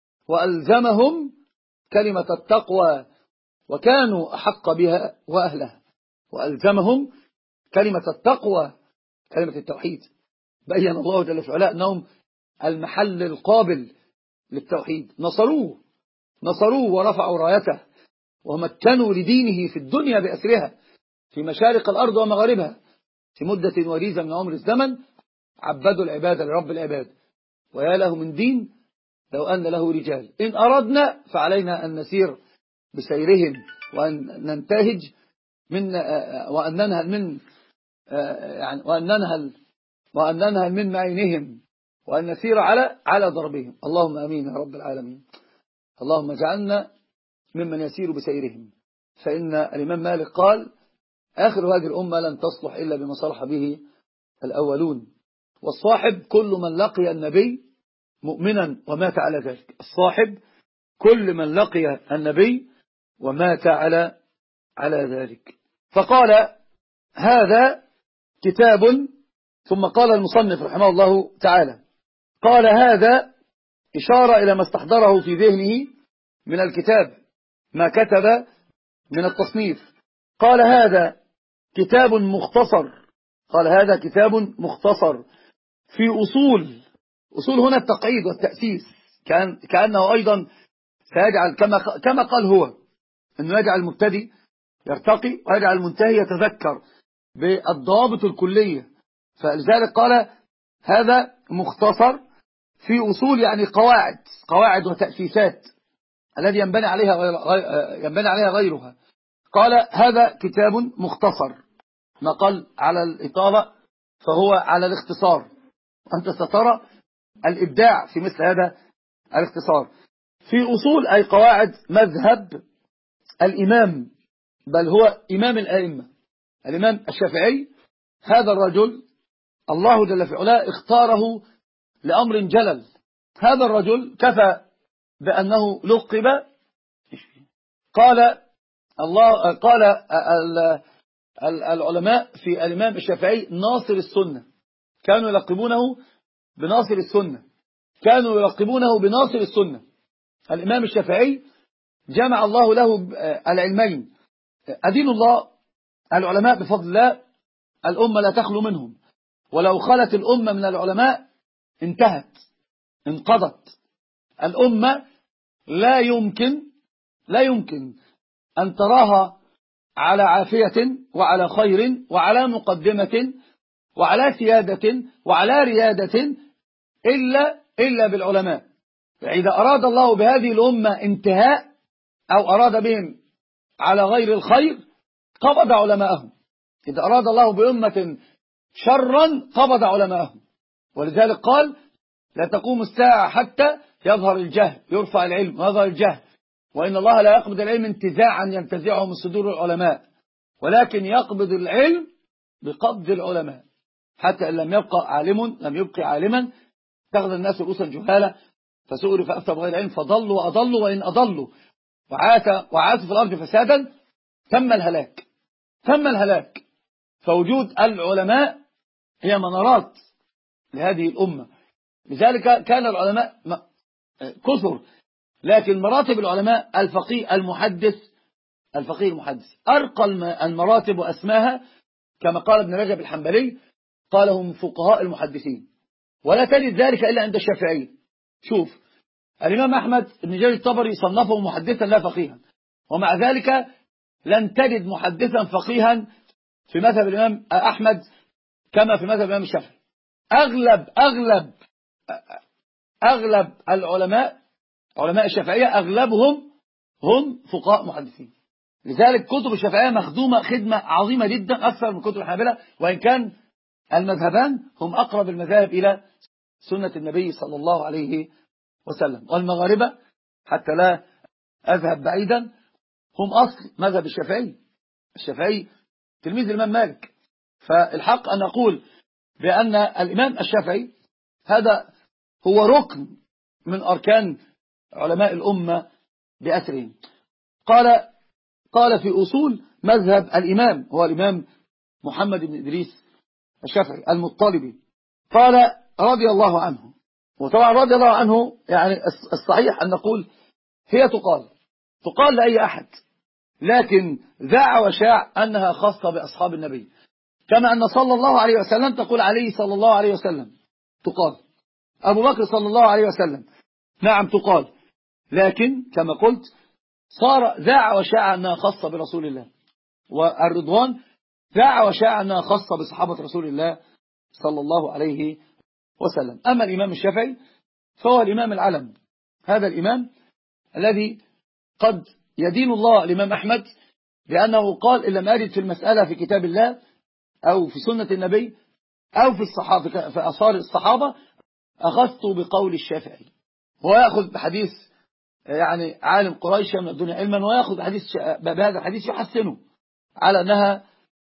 وألزمهم كلمة التقوى وكانوا أحق بها وأهلها. وألزمهم كلمة التقوى كلمة التوحيد. بين الله جل في علاه أنهم المحل القابل للتوحيد، نصروه نصروه ورفعوا رايته ومكنوا لدينه في الدنيا بأسرها في مشارق الأرض ومغاربها في مدة وريزة من عمر الزمن. عبدوا العباد لرب العباد ويا له من دين لو أن له رجال إن أردنا فعلينا أن نسير بسيرهم وأن ننتهج من وأن ننهل من يعني وأن ننهل وأن ننهل من معينهم وأن نسير على على ضربهم. اللهم أمين يا رب العالمين. اللهم اجعلنا ممن يسير بسيرهم. فإن الإمام مالك قال آخر هذه الأمة لن تصلح إلا بما صلح به الأولون. والصاحب كل من لقي النبي مؤمنا ومات على ذلك. الصاحب كل من لقي النبي ومات على على ذلك. فقال هذا كتاب، ثم قال المصنف رحمه الله تعالى قال هذا إشارة إلى ما استحضره في ذهنه من الكتاب ما كتب من التصنيف. قال هذا كتاب مختصر قال هذا كتاب مختصر في أصول أصول هنا التقعيد والتأسيس، كان كأنه أيضا سيجعل كما كما قال هو أنه يجعل المبتدئ يرتقي ويجعل المنتهي يتذكر بالضوابط الكلية فلذلك قال هذا مختصر في أصول، يعني قواعد قواعد وتأسيسات الذي ينبني عليها غير ينبني عليها غيرها. قال هذا كتاب مختصر، ما قال على الإطالة فهو على الاختصار، أنت سترى الإبداع في مثل هذا الاختصار. في أصول أي قواعد مذهب الإمام، بل هو إمام الأئمة، الإمام الشافعي. هذا الرجل الله جل في علاه اختاره لأمر جلل. هذا الرجل كفى بأنه لقب، قال الله قال العلماء في الإمام الشافعي ناصر السنة، كانوا يلقبونه بناصر السنة، كانوا يلقبونه بناصر السنة. الإمام الشافعي جمع الله له العلمين، أدين الله العلماء بفضل الله الأمة لا تخلو منهم، ولو خلت الأمة من العلماء انتهت انقضت. الأمة لا يمكن لا يمكن أن تراها على عافية وعلى خير وعلى مقدمة وعلى سيادة وعلى ريادة إلا إلا بالعلماء. إذا أراد الله بهذه الأمة انتهاء أو أراد بهم على غير الخير قبض علماءهم، إذا أراد الله بأمة شرا قبض علماءهم. ولذلك قال لا تقوم الساعة حتى يظهر الجهل، يرفع العلم ويظهر الجهل، وإن الله لا يقبض العلم انتزاعا ينتزعه من صدور العلماء، ولكن يقبض العلم بقبض العلماء، حتى إن لم يبقى عالم لم يبقي عالما اتخذ الناس رؤوسا جهالا فسئلوا فأفتوا بغير علم فضلوا وأضلوا، وإن أضلوا وعاثوا في الأرض فسادا تم الهلاك تم الهلاك. فوجود العلماء هي منارات لهذه الأمة. لذلك كان العلماء كثر، لكن مراتب العلماء الفقيه المحدث الفقيه المحدث أرقى المراتب وأسماها، كما قال ابن رجب الحنبلي قال هم فقهاء المحدثين، ولا تجد ذلك إلا عند الشافعي. شوف الإمام أحمد بن جرير الطبري صنفه محدثا لا فقيها، ومع ذلك لن تجد محدثا فقيها في مذهب الإمام أحمد كما في مذهب الإمام الشافعي. أغلب أغلب أغلب العلماء علماء الشافعية أغلبهم هم فقهاء محدثين. لذلك كتب الشافعية مخدومة خدمة عظيمة جدا أكثر من كتب الحنابلة، وإن كان المذهبان هم أقرب المذاهب إلى سنة النبي صلى الله عليه وسلم. والمغاربة حتى لا أذهب بعيدا هم أصل مذهب الشافعي. الشافعي تلميذ الإمام مالك. فالحق أن أقول بأن الإمام الشافعي هذا هو ركن من أركان علماء الأمة بأسرهم. قال قال في أصول مذهب الإمام هو الإمام محمد بن إدريس الشافعي المطلبي، قال رضي الله عنه. وطبعا رضي الله عنه يعني الصحيح أن نقول هي تقال تقال لأي أحد، لكن ذاع وشاع أنها خاصة بأصحاب النبي، كما أن صلى الله عليه وسلم تقول عليه صلى الله عليه وسلم تقال، أبو بكر صلى الله عليه وسلم نعم تقال، لكن كما قلت صار ذاع وشاع أنها خاصة برسول الله، والرضوان ذاع وشاع أنها خاصة بصحابة رسول الله صلى الله عليه وسلم. أما الإمام الشافعي فهو الإمام العلم، هذا الإمام الذي قد يدين الله الإمام أحمد لأنه قال إن لم أجد في المسألة في كتاب الله أو في سنة النبي أو في الصحابة في أثار الصحابة أخذت بقول الشافعي. هو يأخذ بحديث يعني عالم قريش من الدنيا علما، ويأخذ بحديث بهذا الحديث يحسنه على أنها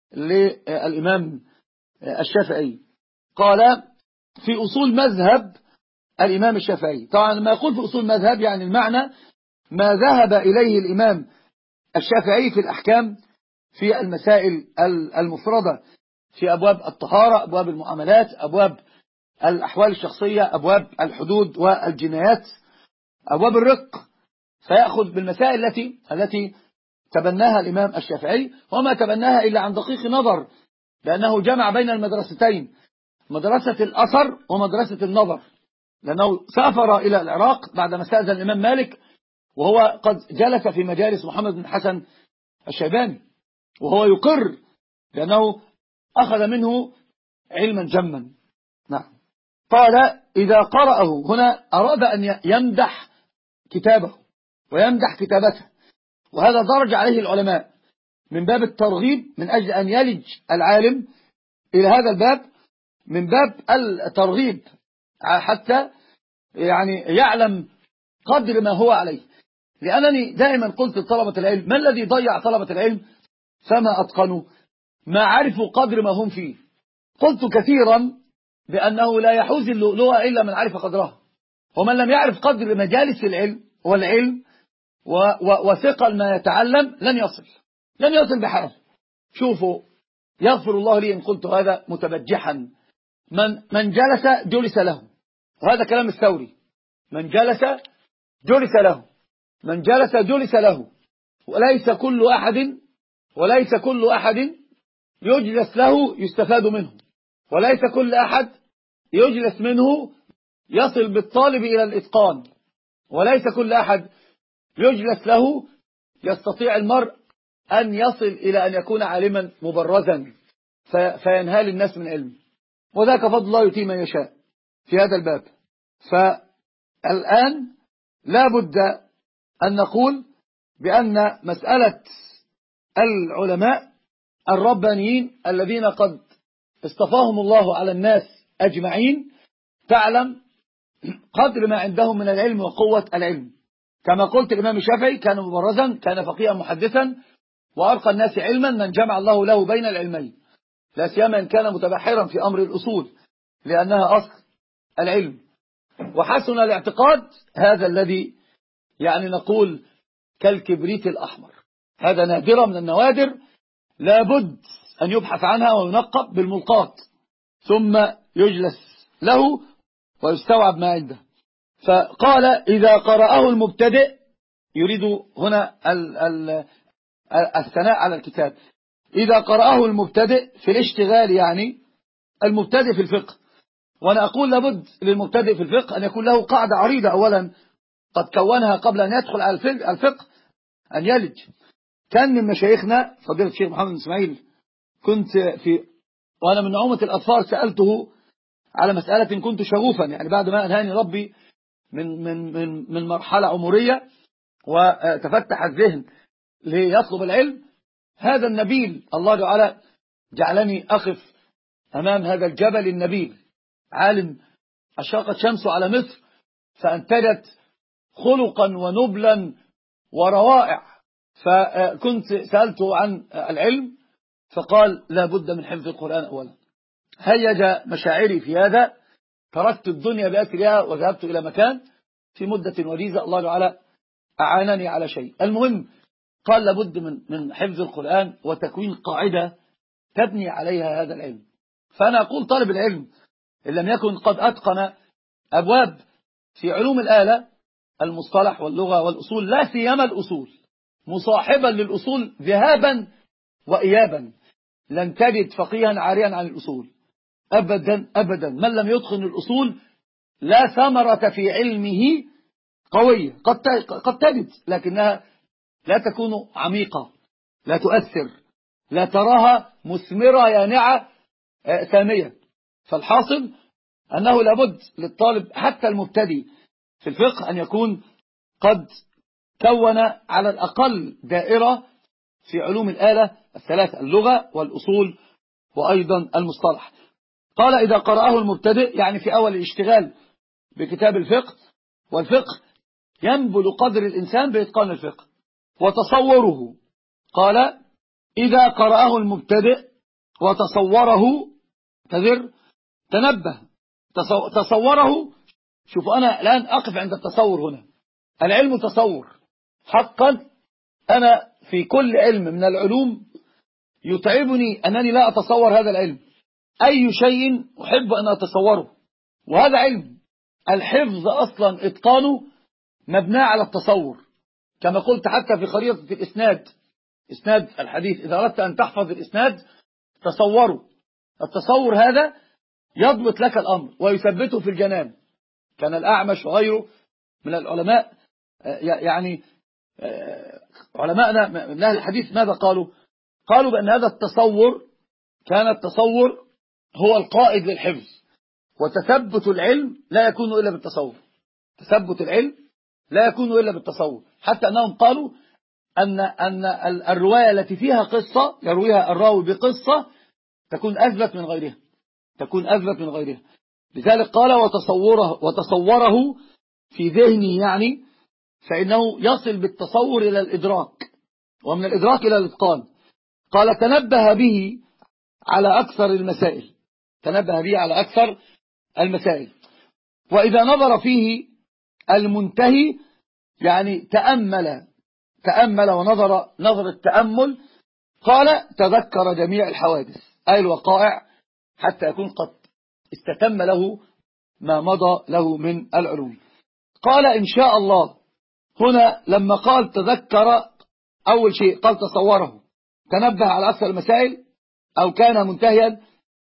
للإمام الشافعي. قال في أصول مذهب الإمام الشافعي. طبعا لما يقول في أصول مذهب يعني المعنى ما ذهب إليه الإمام الشافعي في الأحكام في المسائل المفردة، في أبواب الطهارة، أبواب المعاملات، أبواب الأحوال الشخصية، أبواب الحدود والجنايات، أبواب الرق. فيأخذ بالمسائل التي التي تبناها الإمام الشافعي، وما تبناها إلا عن دقيق نظر، لأنه جمع بين المدرستين، مدرسة الأثر ومدرسة النظر، لأنه سافر إلى العراق بعدما استأذن الإمام مالك، وهو قد جلس في مجالس محمد بن حسن الشيباني، وهو يقر لأنه أخذ منه علما جما. نعم. قال إذا قرأه، هنا أراد أن يمدح كتابه ويمدح كتابته، وهذا درج عليه العلماء من باب الترغيب، من أجل أن يلج العالم إلى هذا الباب من باب الترغيب حتى يعني يعلم قدر ما هو عليه. لأنني دائما قلت لطلبة العلم: ما الذي ضيع طلبة العلم فما أتقنوا ما عرفوا قدر ما هم فيه. قلت كثيرا بأنه لا يحوز اللؤلؤة إلا من عرف قدرها، ومن لم يعرف قدر مجالس العلم والعلم وثقل ما يتعلم لن يصل لن يصل بحال. شوفوا، يغفر الله لي إن قلت هذا متبجحا، من من جلس جلس له، وهذا كلام الثوري: من جلس جلس له، من جلس جلس له، وليس كل أحد وليس كل أحد يجلس له يستفاد منه، وليس كل أحد يجلس منه يصل بالطالب إلى الإتقان، وليس كل أحد يجلس له يستطيع المرء أن يصل إلى أن يكون عالما مبرزا فينهال الناس من علم، وذاك فضل الله يؤتيه من يشاء في هذا الباب. فالآن لا بد أن نقول بأن مسألة العلماء الربانيين الذين قد اصطفاهم الله على الناس أجمعين تعلم قدر ما عندهم من العلم وقوة العلم. كما قلت الإمام الشافعي كان مبرزا، كان فقيها محدثا، وأرقى الناس علما من جمع الله له بين العلمين، لا سيما إن كان متبحرا في أمر الأصول لأنها أصل العلم. وحسن الاعتقاد، هذا الذي يعني نقول كالكبريت الأحمر، هذا نادرة من النوادر، لابد أن يبحث عنها وينقب بالملقاط ثم يجلس له ويستوعب ما عنده. فقال إذا قرأه المبتدئ، يريد هنا الثناء على الكتاب، إذا قرأه المبتدئ في الاشتغال، يعني المبتدئ في الفقه. وأنا أقول لابد للمبتدئ في الفقه أن يكون له قاعدة عريضة أولا قد كونها قبل أن يدخل على الفقه، أن يلج. كان من مشايخنا فضيلة الشيخ محمد إسماعيل، كنت في وأنا من نعومة الأطفال سألته على مسألة كنت شغوفا، يعني بعد ما أنهاني ربي من من من من مرحلة عمرية وتفتح الذهن ليطلب العلم، هذا النبيل الله تعالى جعلني أقف أمام هذا الجبل النبيل، عالم أشرقت شمسه على مصر فأنتجت خلقا ونبلا وروائع. فكنت سألته عن العلم فقال لا بد من حفظ القرآن أولا. هيج مشاعري في هذا، تركت الدنيا بأسرها وذهبت إلى مكان في مدة وجيزة، الله تعالى أعانني على شيء. المهم قال لابد من من حفظ القرآن وتكوين قاعدة تبني عليها هذا العلم. فأنا أقول طالب العلم إن لم يكن قد أتقن أبواب في علوم الآلة، المصطلح واللغة والأصول، لا سيما الأصول، مصاحبا للأصول ذهابا وإيابا، لن تجد فقيها عاريا عن الأصول أبدا أبدا. من لم يتقن الأصول لا ثمرة في علمه قوية، قد قد تجد لكنها لا تكون عميقة، لا تؤثر، لا تراها مثمرة يانعة ثامية. فالحاصل أنه لابد للطالب حتى المبتدئ في الفقه أن يكون قد كون على الأقل دائرة في علوم الآلة الثلاثة، اللغة والأصول وأيضا المصطلح. قال إذا قرأه المبتدئ، يعني في أول الاشتغال بكتاب الفقه، والفقه ينبل قدر الإنسان بإتقان الفقه وتصوره. قال إذا قرأه المبتدئ وتصوره، تذر تنبه، تصوره. شوف أنا الآن أقف عند التصور هنا، العلم تصور حقا. أنا في كل علم من العلوم يتعبني أنني لا أتصور هذا العلم، أي شيء أحب أن أتصوره، وهذا علم. الحفظ أصلا إتقانه مبنى على التصور، كما قلت حتى في خريطة الإسناد، إسناد الحديث، إذا أردت أن تحفظ الإسناد تصوره. التصور هذا يضبط لك الأمر ويثبته في الجنان. كان الأعمش وغيره من العلماء، يعني علماءنا من أهل الحديث ماذا قالوا؟ قالوا بأن هذا التصور كان التصور هو القائد للحفظ. وتثبت العلم لا يكون إلا بالتصور. تثبت العلم لا يكون إلا بالتصور، حتى أنهم قالوا أن أن الرواية التي فيها قصة يرويها الراوي بقصة تكون أثبت من غيرها، تكون أثبت من غيرها. لذلك قال وتصوره وتصوره في ذهني، يعني فإنه يصل بالتصور إلى الإدراك، ومن الإدراك إلى الإتقان. قال تنبه به على أكثر المسائل، تنبه به على أكثر المسائل. وإذا نظر فيه المنتهي، يعني تأمل تأمل ونظر نظر التأمل، قال تذكر جميع الحوادث أي الوقائع، حتى يكون قد استتم له ما مضى له من العلوم. قال إن شاء الله. هنا لما قال تذكر، أول شيء قال تصوره، تنبه على أكثر المسائل، أو كان منتهيا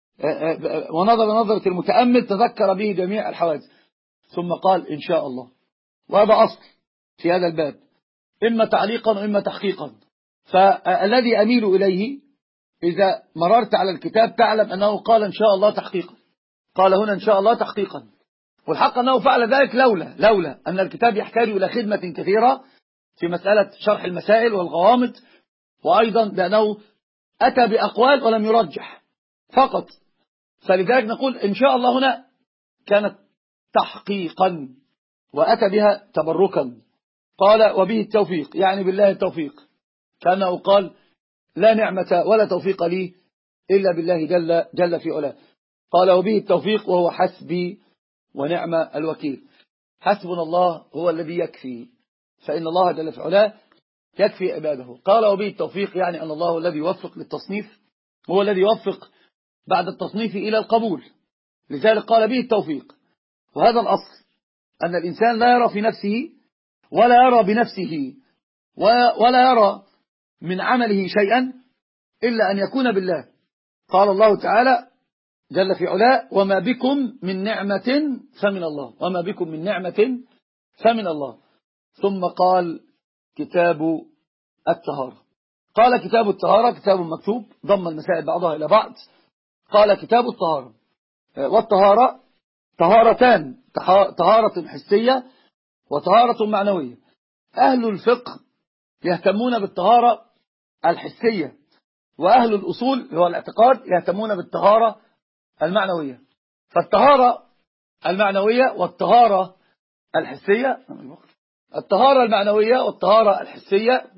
ونظر نظرة المتأمل تذكر به جميع الحوادث، ثم قال إن شاء الله. وهذا أصل في هذا الباب، إما تعليقا وإما تحقيقا. فالذي أميل إليه إذا مررت على الكتاب تعلم أنه قال إن شاء الله تحقيقا، قال هنا إن شاء الله تحقيقا. والحق أنه فعل ذلك لولا لولا أن الكتاب يحتاج إلى خدمة كثيرة في مسألة شرح المسائل والغوامض، وأيضا لأنه أتى بأقوال ولم يرجح فقط. فلذلك نقول إن شاء الله هنا كانت تحقيقا، وأتى بها تبركا. قال وبه التوفيق، يعني بالله التوفيق، كأنه قال لا نعمة ولا توفيق لي إلا بالله جل, جل في علاه. قال وبه التوفيق وهو حسبي ونعم الوكيل. حسبنا الله هو الذي يكفي، فإن الله جل في علاه يكفي عباده. قال وبه التوفيق، يعني أن الله الذي يوفق للتصنيف، هو الذي يوفق بعد التصنيف إلى القبول. لذلك قال به التوفيق. وهذا الأصل، أن الإنسان لا يرى في نفسه ولا يرى بنفسه ولا يرى من عمله شيئا إلا أن يكون بالله. قال الله تعالى جل في علاه وما بكم من نعمة فمن الله، وما بكم من نعمة فمن الله. ثم قال كتاب الطهارة. قال كتاب الطهارة كتاب مكتوب ضم المسائل بعضها إلى بعض. قال كتاب الطهارة، والطهارة طهارتان، طهارة حسية وطهارة معنوية. أهل الفقه يهتمون بالطهارة الحسية، وأهل الأصول هو الاعتقاد يهتمون بالطهارة المعنوية. فالطهارة المعنوية والطهارة الحسية، الطهارة المعنوية والطهارة الحسية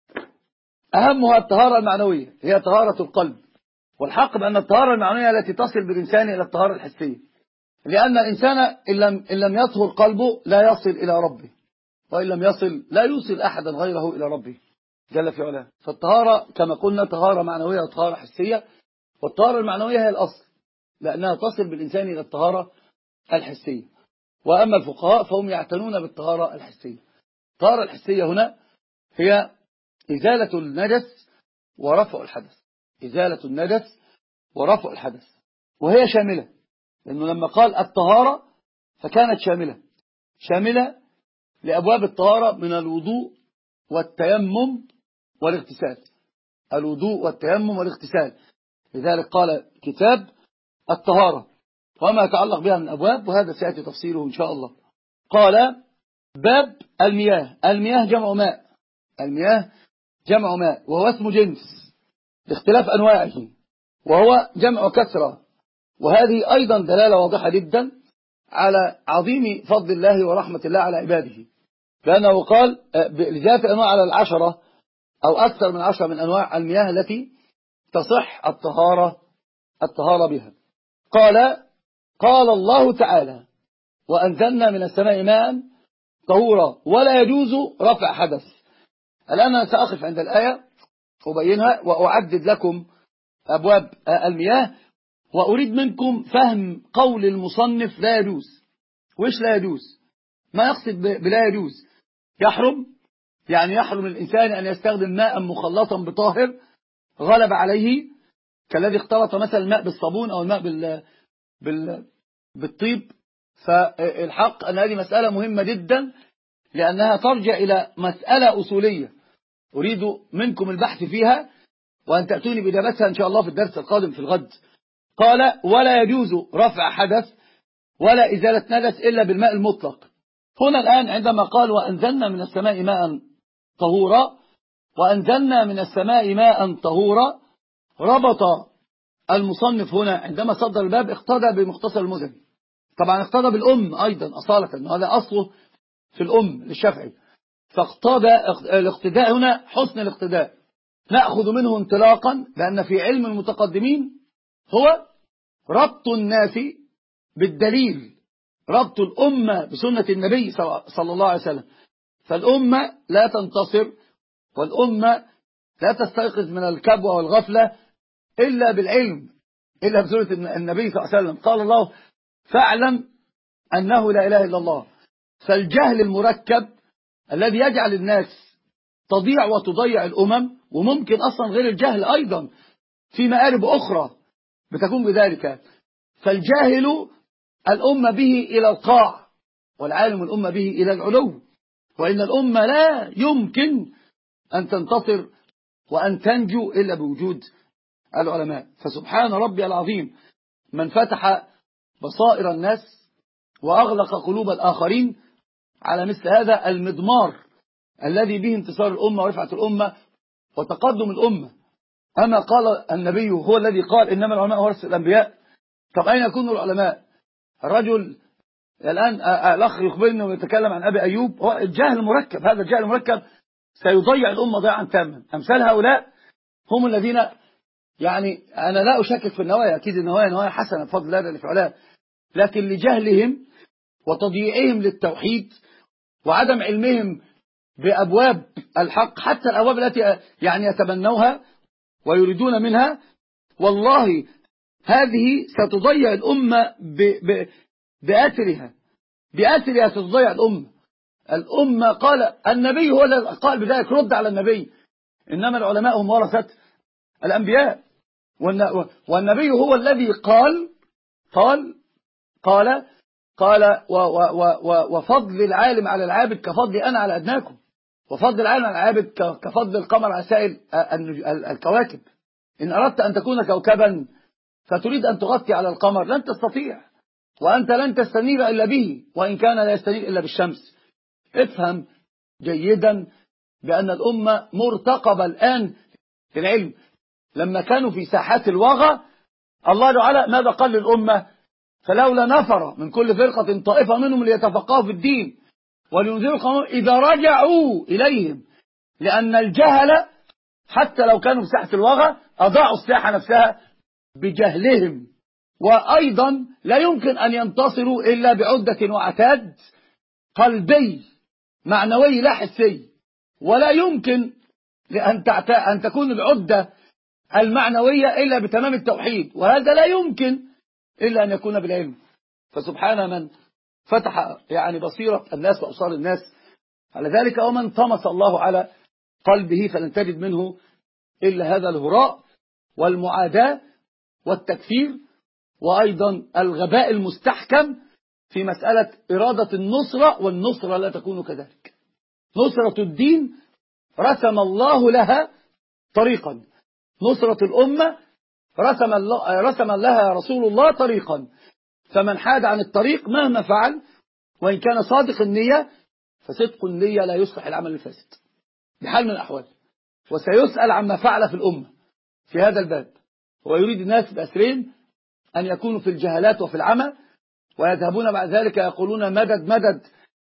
أهمها الطهارة المعنوية، هي طهارة القلب. والحق بأن الطهارة المعنوية التي تصل بالإنسان إلى الطهارة الحسية، لأن الإنسان إن لم, إن لم يطهر قلبه لا يصل إلى ربه، وإن لم يصل لا يوصل أحدا غيره إلى ربه جل في علاه. فالطهارة كما قلنا طهارة معنوية وطهارة حسية، والطهارة المعنوية هي الأصل، لأنها تصل بالإنسان إلى الطهارة الحسية. وأما الفقهاء فهم يعتنون بالطهارة الحسية. الطهارة الحسية هنا هي إزالة النجس ورفع الحدث، إزالة النجس ورفع الحدث، وهي شاملة، لأنه لما قال الطهارة فكانت شاملة شاملة لأبواب الطهارة من الوضوء والتيمم والاغتسال، الوضوء والتيمم والاغتسال. لذلك قال كتاب الطهارة وما يتعلق بها من أبواب، وهذا سيأتي تفصيله إن شاء الله. قال باب المياه. المياه جمع ماء، المياه جمع ماء، وهو اسم جنس باختلاف أنواعه، وهو جمع كثرة. وهذه أيضا دلالة واضحة جدا على عظيم فضل الله ورحمة الله على عباده، لأنه قال لذات أنواع على العشرة أو أكثر من عشرة من أنواع المياه التي تصح الطهارة الطهارة بها. قال قال الله تعالى وأنزلنا من السماء ماء طهورا ولا يجوز رفع حدث. الآن أنا سأقف عند الآية أبينها وأعدد لكم أبواب المياه، وأريد منكم فهم قول المصنف لا يجوز. وإيش لا يجوز؟ ما يقصد بلا يجوز؟ يحرم، يعني يحرم الإنسان أن يستخدم ماء مخلطا بطاهر غلب عليه، كالذي اختلط مثلا الماء بالصابون أو الماء بال... بال... بالطيب. فالحق أن هذه مسألة مهمة جدا، لأنها ترجع إلى مسألة أصولية أريد منكم البحث فيها، وأن تأتوني بإجابتها إن شاء الله في الدرس القادم في الغد. قال ولا يجوز رفع حدث ولا إزالة نجس إلا بالماء المطلق. هنا الآن عندما قال وأنزلنا من السماء ماء طهورا، وأنزلنا من السماء ماء طهورا، ربط المصنف هنا عندما صدر الباب اقتدى بمختصر المزني. طبعا اقتدى بالأم أيضا أصالة، هذا أصله في الأم للشافعي، فاقتدى الاقتداء هنا حسن الاقتداء. نأخذ منه انطلاقا بأن في علم المتقدمين هو ربط الناس بالدليل، ربط الأمة بسنة النبي صلى الله عليه وسلم. فالأمة لا تنتصر والأمة لا تستيقظ من الكبوة والغفلة إلا بالعلم، إلا بسنة النبي صلى الله عليه وسلم. قال الله فاعلم أنه لا إله إلا الله. فالجهل المركب الذي يجعل الناس تضيع وتضيع الأمم، وممكن أصلا غير الجهل أيضا في مآرب أخرى بتكون بذلك. فالجاهل الأمة به إلى القاع، والعالم الأمة به إلى العلو، وإن الأمة لا يمكن أن تنتصر وأن تنجو إلا بوجود العلماء. فسبحان ربي العظيم من فتح بصائر الناس وأغلق قلوب الآخرين على مثل هذا المضمار الذي به انتصار الأمة ورفعة الأمة وتقدم الأمة. أما قال النبي هو الذي قال إنما العلماء ورثة الأنبياء. طب أين يكونوا العلماء؟ الرجل الآن الأخ يخبرني ويتكلم عن أبي أيوب، هو الجهل المركب، هذا الجهل المركب سيضيع الأمة ضياعا تاما. أمثال هؤلاء هم الذين، يعني أنا لا أشكك في النوايا، أكيد النوايا نوايا حسنة بفضل الله اللي فعلها، لكن لجهلهم وتضييعهم للتوحيد وعدم علمهم بأبواب الحق، حتى الأبواب التي يعني يتبنوها ويريدون منها، والله هذه ستضيع الأمة بأثرها بأثرها ستضيع الأمة. الأمة قال النبي هو الذي قال بذلك، رد على النبي إنما العلماء هم ورثة الأنبياء، والنبي هو الذي قال قال قال قال وفضل العالم على العابد كفضل أنا على أدناكم، وفضل العالم على العابد كفضل القمر على سائر الكواكب. إن أردت أن تكون كوكبا فتريد أن تغطي على القمر لن تستطيع، وأنت لن تستنير إلا به، وإن كان لا يستنير إلا بالشمس. افهم جيدا بأن الأمة مرتقبة الآن في العلم. لما كانوا في ساحات الوغى الله تعالى ماذا قال للأمة؟ فلولا نفر من كل فرقة طائفة منهم ليتفقهوا في الدين ولينذروا قومهم إذا رجعوا إليهم، لأن الجهل حتى لو كانوا في ساحة الوغى أضاعوا الساحة نفسها بجهلهم. وأيضا لا يمكن أن ينتصروا إلا بعدة وعتاد قلبي معنوي لا حسي، ولا يمكن لأن أن تكون العدة المعنوية إلا بتمام التوحيد، وهذا لا يمكن إلا أن يكون بالعلم. فسبحان من فتح يعني بصيرة الناس وأبصار الناس على ذلك، ومن طمس الله على قلبه فلن تجد منه إلا هذا الهراء والمعاداة والتكفير، وأيضا الغباء المستحكم في مسألة إرادة النصرة، والنصرة لا تكون كذلك. نصرة الدين رسم الله لها طريقا، نصرة الأمة رسم, رسم لها رسول الله طريقا، فمن حاد عن الطريق مهما فعل وإن كان صادق النية فصدق النية لا يصلح العمل الفاسد بحال من الأحوال، وسيسأل عما فعل في الأمة في هذا الباب. ويريد الناس بأسرين أن يكونوا في الجهالات وفي العمى، ويذهبون بعد ذلك يقولون مدد مدد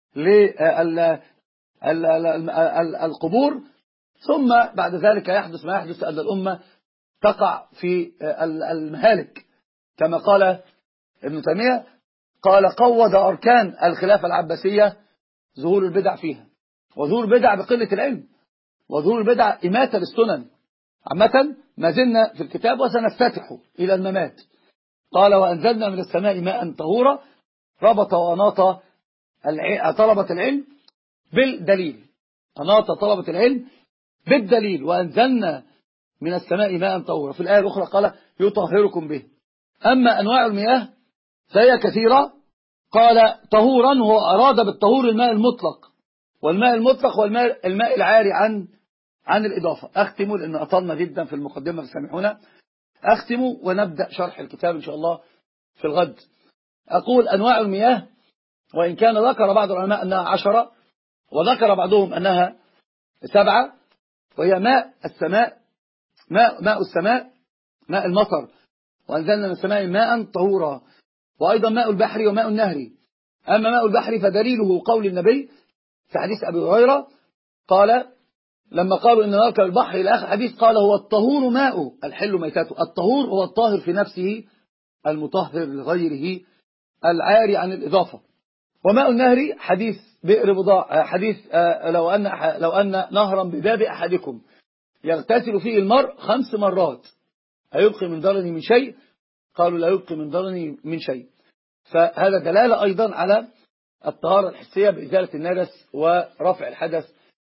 للقبور، ثم بعد ذلك يحدث ما يحدث أن الأمة تقع في المهالك. كما قال ابن تيمية قال قوض أركان الخلافة العباسية ظهور البدع فيها، وظهور البدع بقلة العلم، وظهور البدع إماتة للسنن. عامة ما زلنا في الكتاب وسنفتتحه إلى الممات. قال وأنزلنا من السماء ماء طهورا، ربط وأناط طلبة العلم بالدليل، أناط طلبة العلم بالدليل، وأنزلنا من السماء ماء طهورا. في الآية الأخرى قال يطهركم به. أما أنواع المياه فهي كثيرة. قال طهورا هو أراد بالطهور الماء المطلق، والماء المطلق هو الماء, الماء العاري عن عن الإضافة. أختم لأن أطلنا جدا في المقدمة فسامحونا. أختم ونبدأ شرح الكتاب إن شاء الله في الغد. أقول أنواع المياه، وإن كان ذكر بعض العلماء أنها عشرة وذكر بعضهم أنها سبعة، وهي ماء السماء، ماء, ماء السماء، ماء المطر، وأنزلنا من السماء ماء طهورا، وأيضا ماء البحر وماء النهر. أما ماء البحر فدليله قول النبي في حديث أبي هريرة قال لما قالوا إن نركب البحر إلى آخر حديث قال هو الطهور ماءه الحل ميتاته. الطهور هو الطاهر في نفسه المطهر لغيره العاري عن الإضافة. وماء النهر حديث بئر بضاع، حديث لو أن لو أن نهرا بباب أحدكم يغتسل فيه المرء خمس مرات أيبقي من درني من شيء؟ قالوا لا يبقي من درني من شيء. فهذا دلالة أيضا على الطهارة الحسية بإزالة النجس ورفع الحدث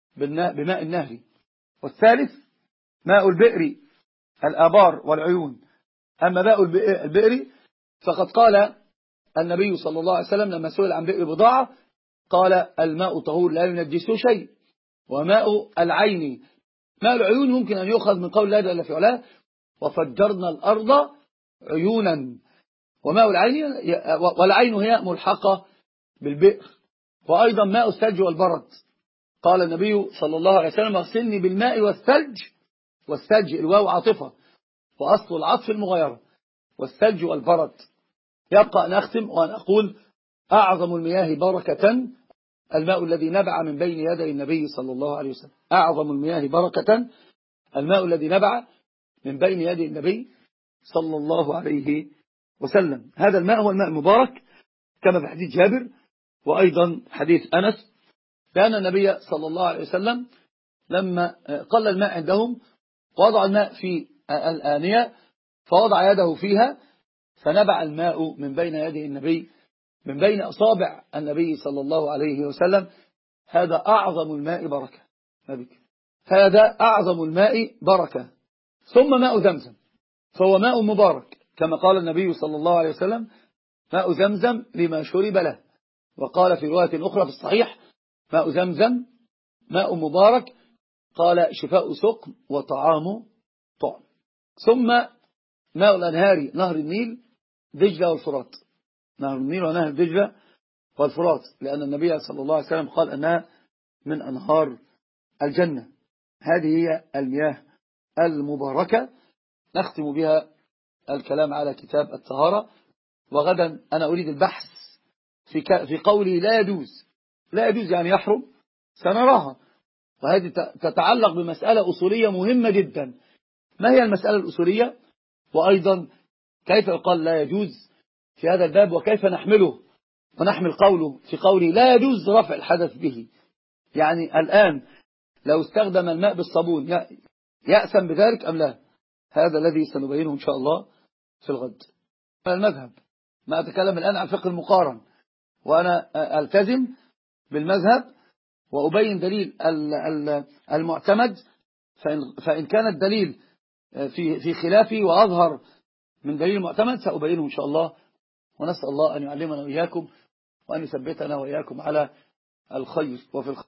بماء النهر. والثالث ماء البئر الآبار والعيون. أما ماء البئر فقد قال النبي صلى الله عليه وسلم لما سئل عن بئر بضاعة قال الماء طهور لا ينجسه شيء. وماء العين، ماء العيون يمكن أن يؤخذ من قول لا جل في علاه وفجرنا الأرض عيونا. وماء العين، والعين هي ملحقة بالبئر. وأيضا ماء الثلج والبرد، قال النبي صلى الله عليه وسلم اغسلني بالماء والثلج. والثلج الواو عاطفة وأصل العطف المغيرة، والثلج والبرد. يبقى أن أختم وأن أقول أعظم المياه بركة الماء الذي نبع من بين يدي النبي صلى الله عليه وسلم. أعظم المياه بركة الماء الذي نبع من بين يدي النبي صلى الله عليه وسلم. هذا الماء هو الماء المبارك كما في حديث جابر، وأيضا حديث أنس، لأن النبي صلى الله عليه وسلم لما قل الماء عندهم وضع الماء في الآنية فوضع يده فيها فنبع الماء من بين يدي النبي، من بين أصابع النبي صلى الله عليه وسلم. هذا أعظم الماء بركة. هذا أعظم الماء بركة. ثم ماء زمزم فهو ماء مبارك كما قال النبي صلى الله عليه وسلم ماء زمزم لما شرب له. وقال في رواية أخرى في الصحيح ماء زمزم ماء مبارك قال شفاء سقم وطعام طعم. ثم ماء الأنهار نهر النيل دجلة والفرات، نهر النيل ونهر دجلة والفرات، لأن النبي صلى الله عليه وسلم قال أنها من أنهار الجنة. هذه هي المياه المباركة نختم بها الكلام على كتاب الطهارة. وغدا أنا أريد البحث في في قوله لا يجوز. لا يجوز يعني يحرم، سنراها، وهذه تتعلق بمسألة أصولية مهمة جدا. ما هي المسألة الأصولية؟ وأيضا كيف يقال لا يجوز في هذا الباب، وكيف نحمله ونحمل قوله في قوله لا يجوز رفع الحدث به. يعني الآن لو استخدم الماء بالصابون يأثم بذلك أم لا؟ هذا الذي سنبينه إن شاء الله في الغد. المذهب، ما أتكلم الآن عن فقه المقارن، وأنا ألتزم بالمذهب وأبين دليل المعتمد، فإن كان الدليل في في خلافي وأظهر من دليل المعتمد سأبينه إن شاء الله. ونسأل الله أن يعلمنا وإياكم وأن يثبتنا وإياكم على الخير وفي الخير.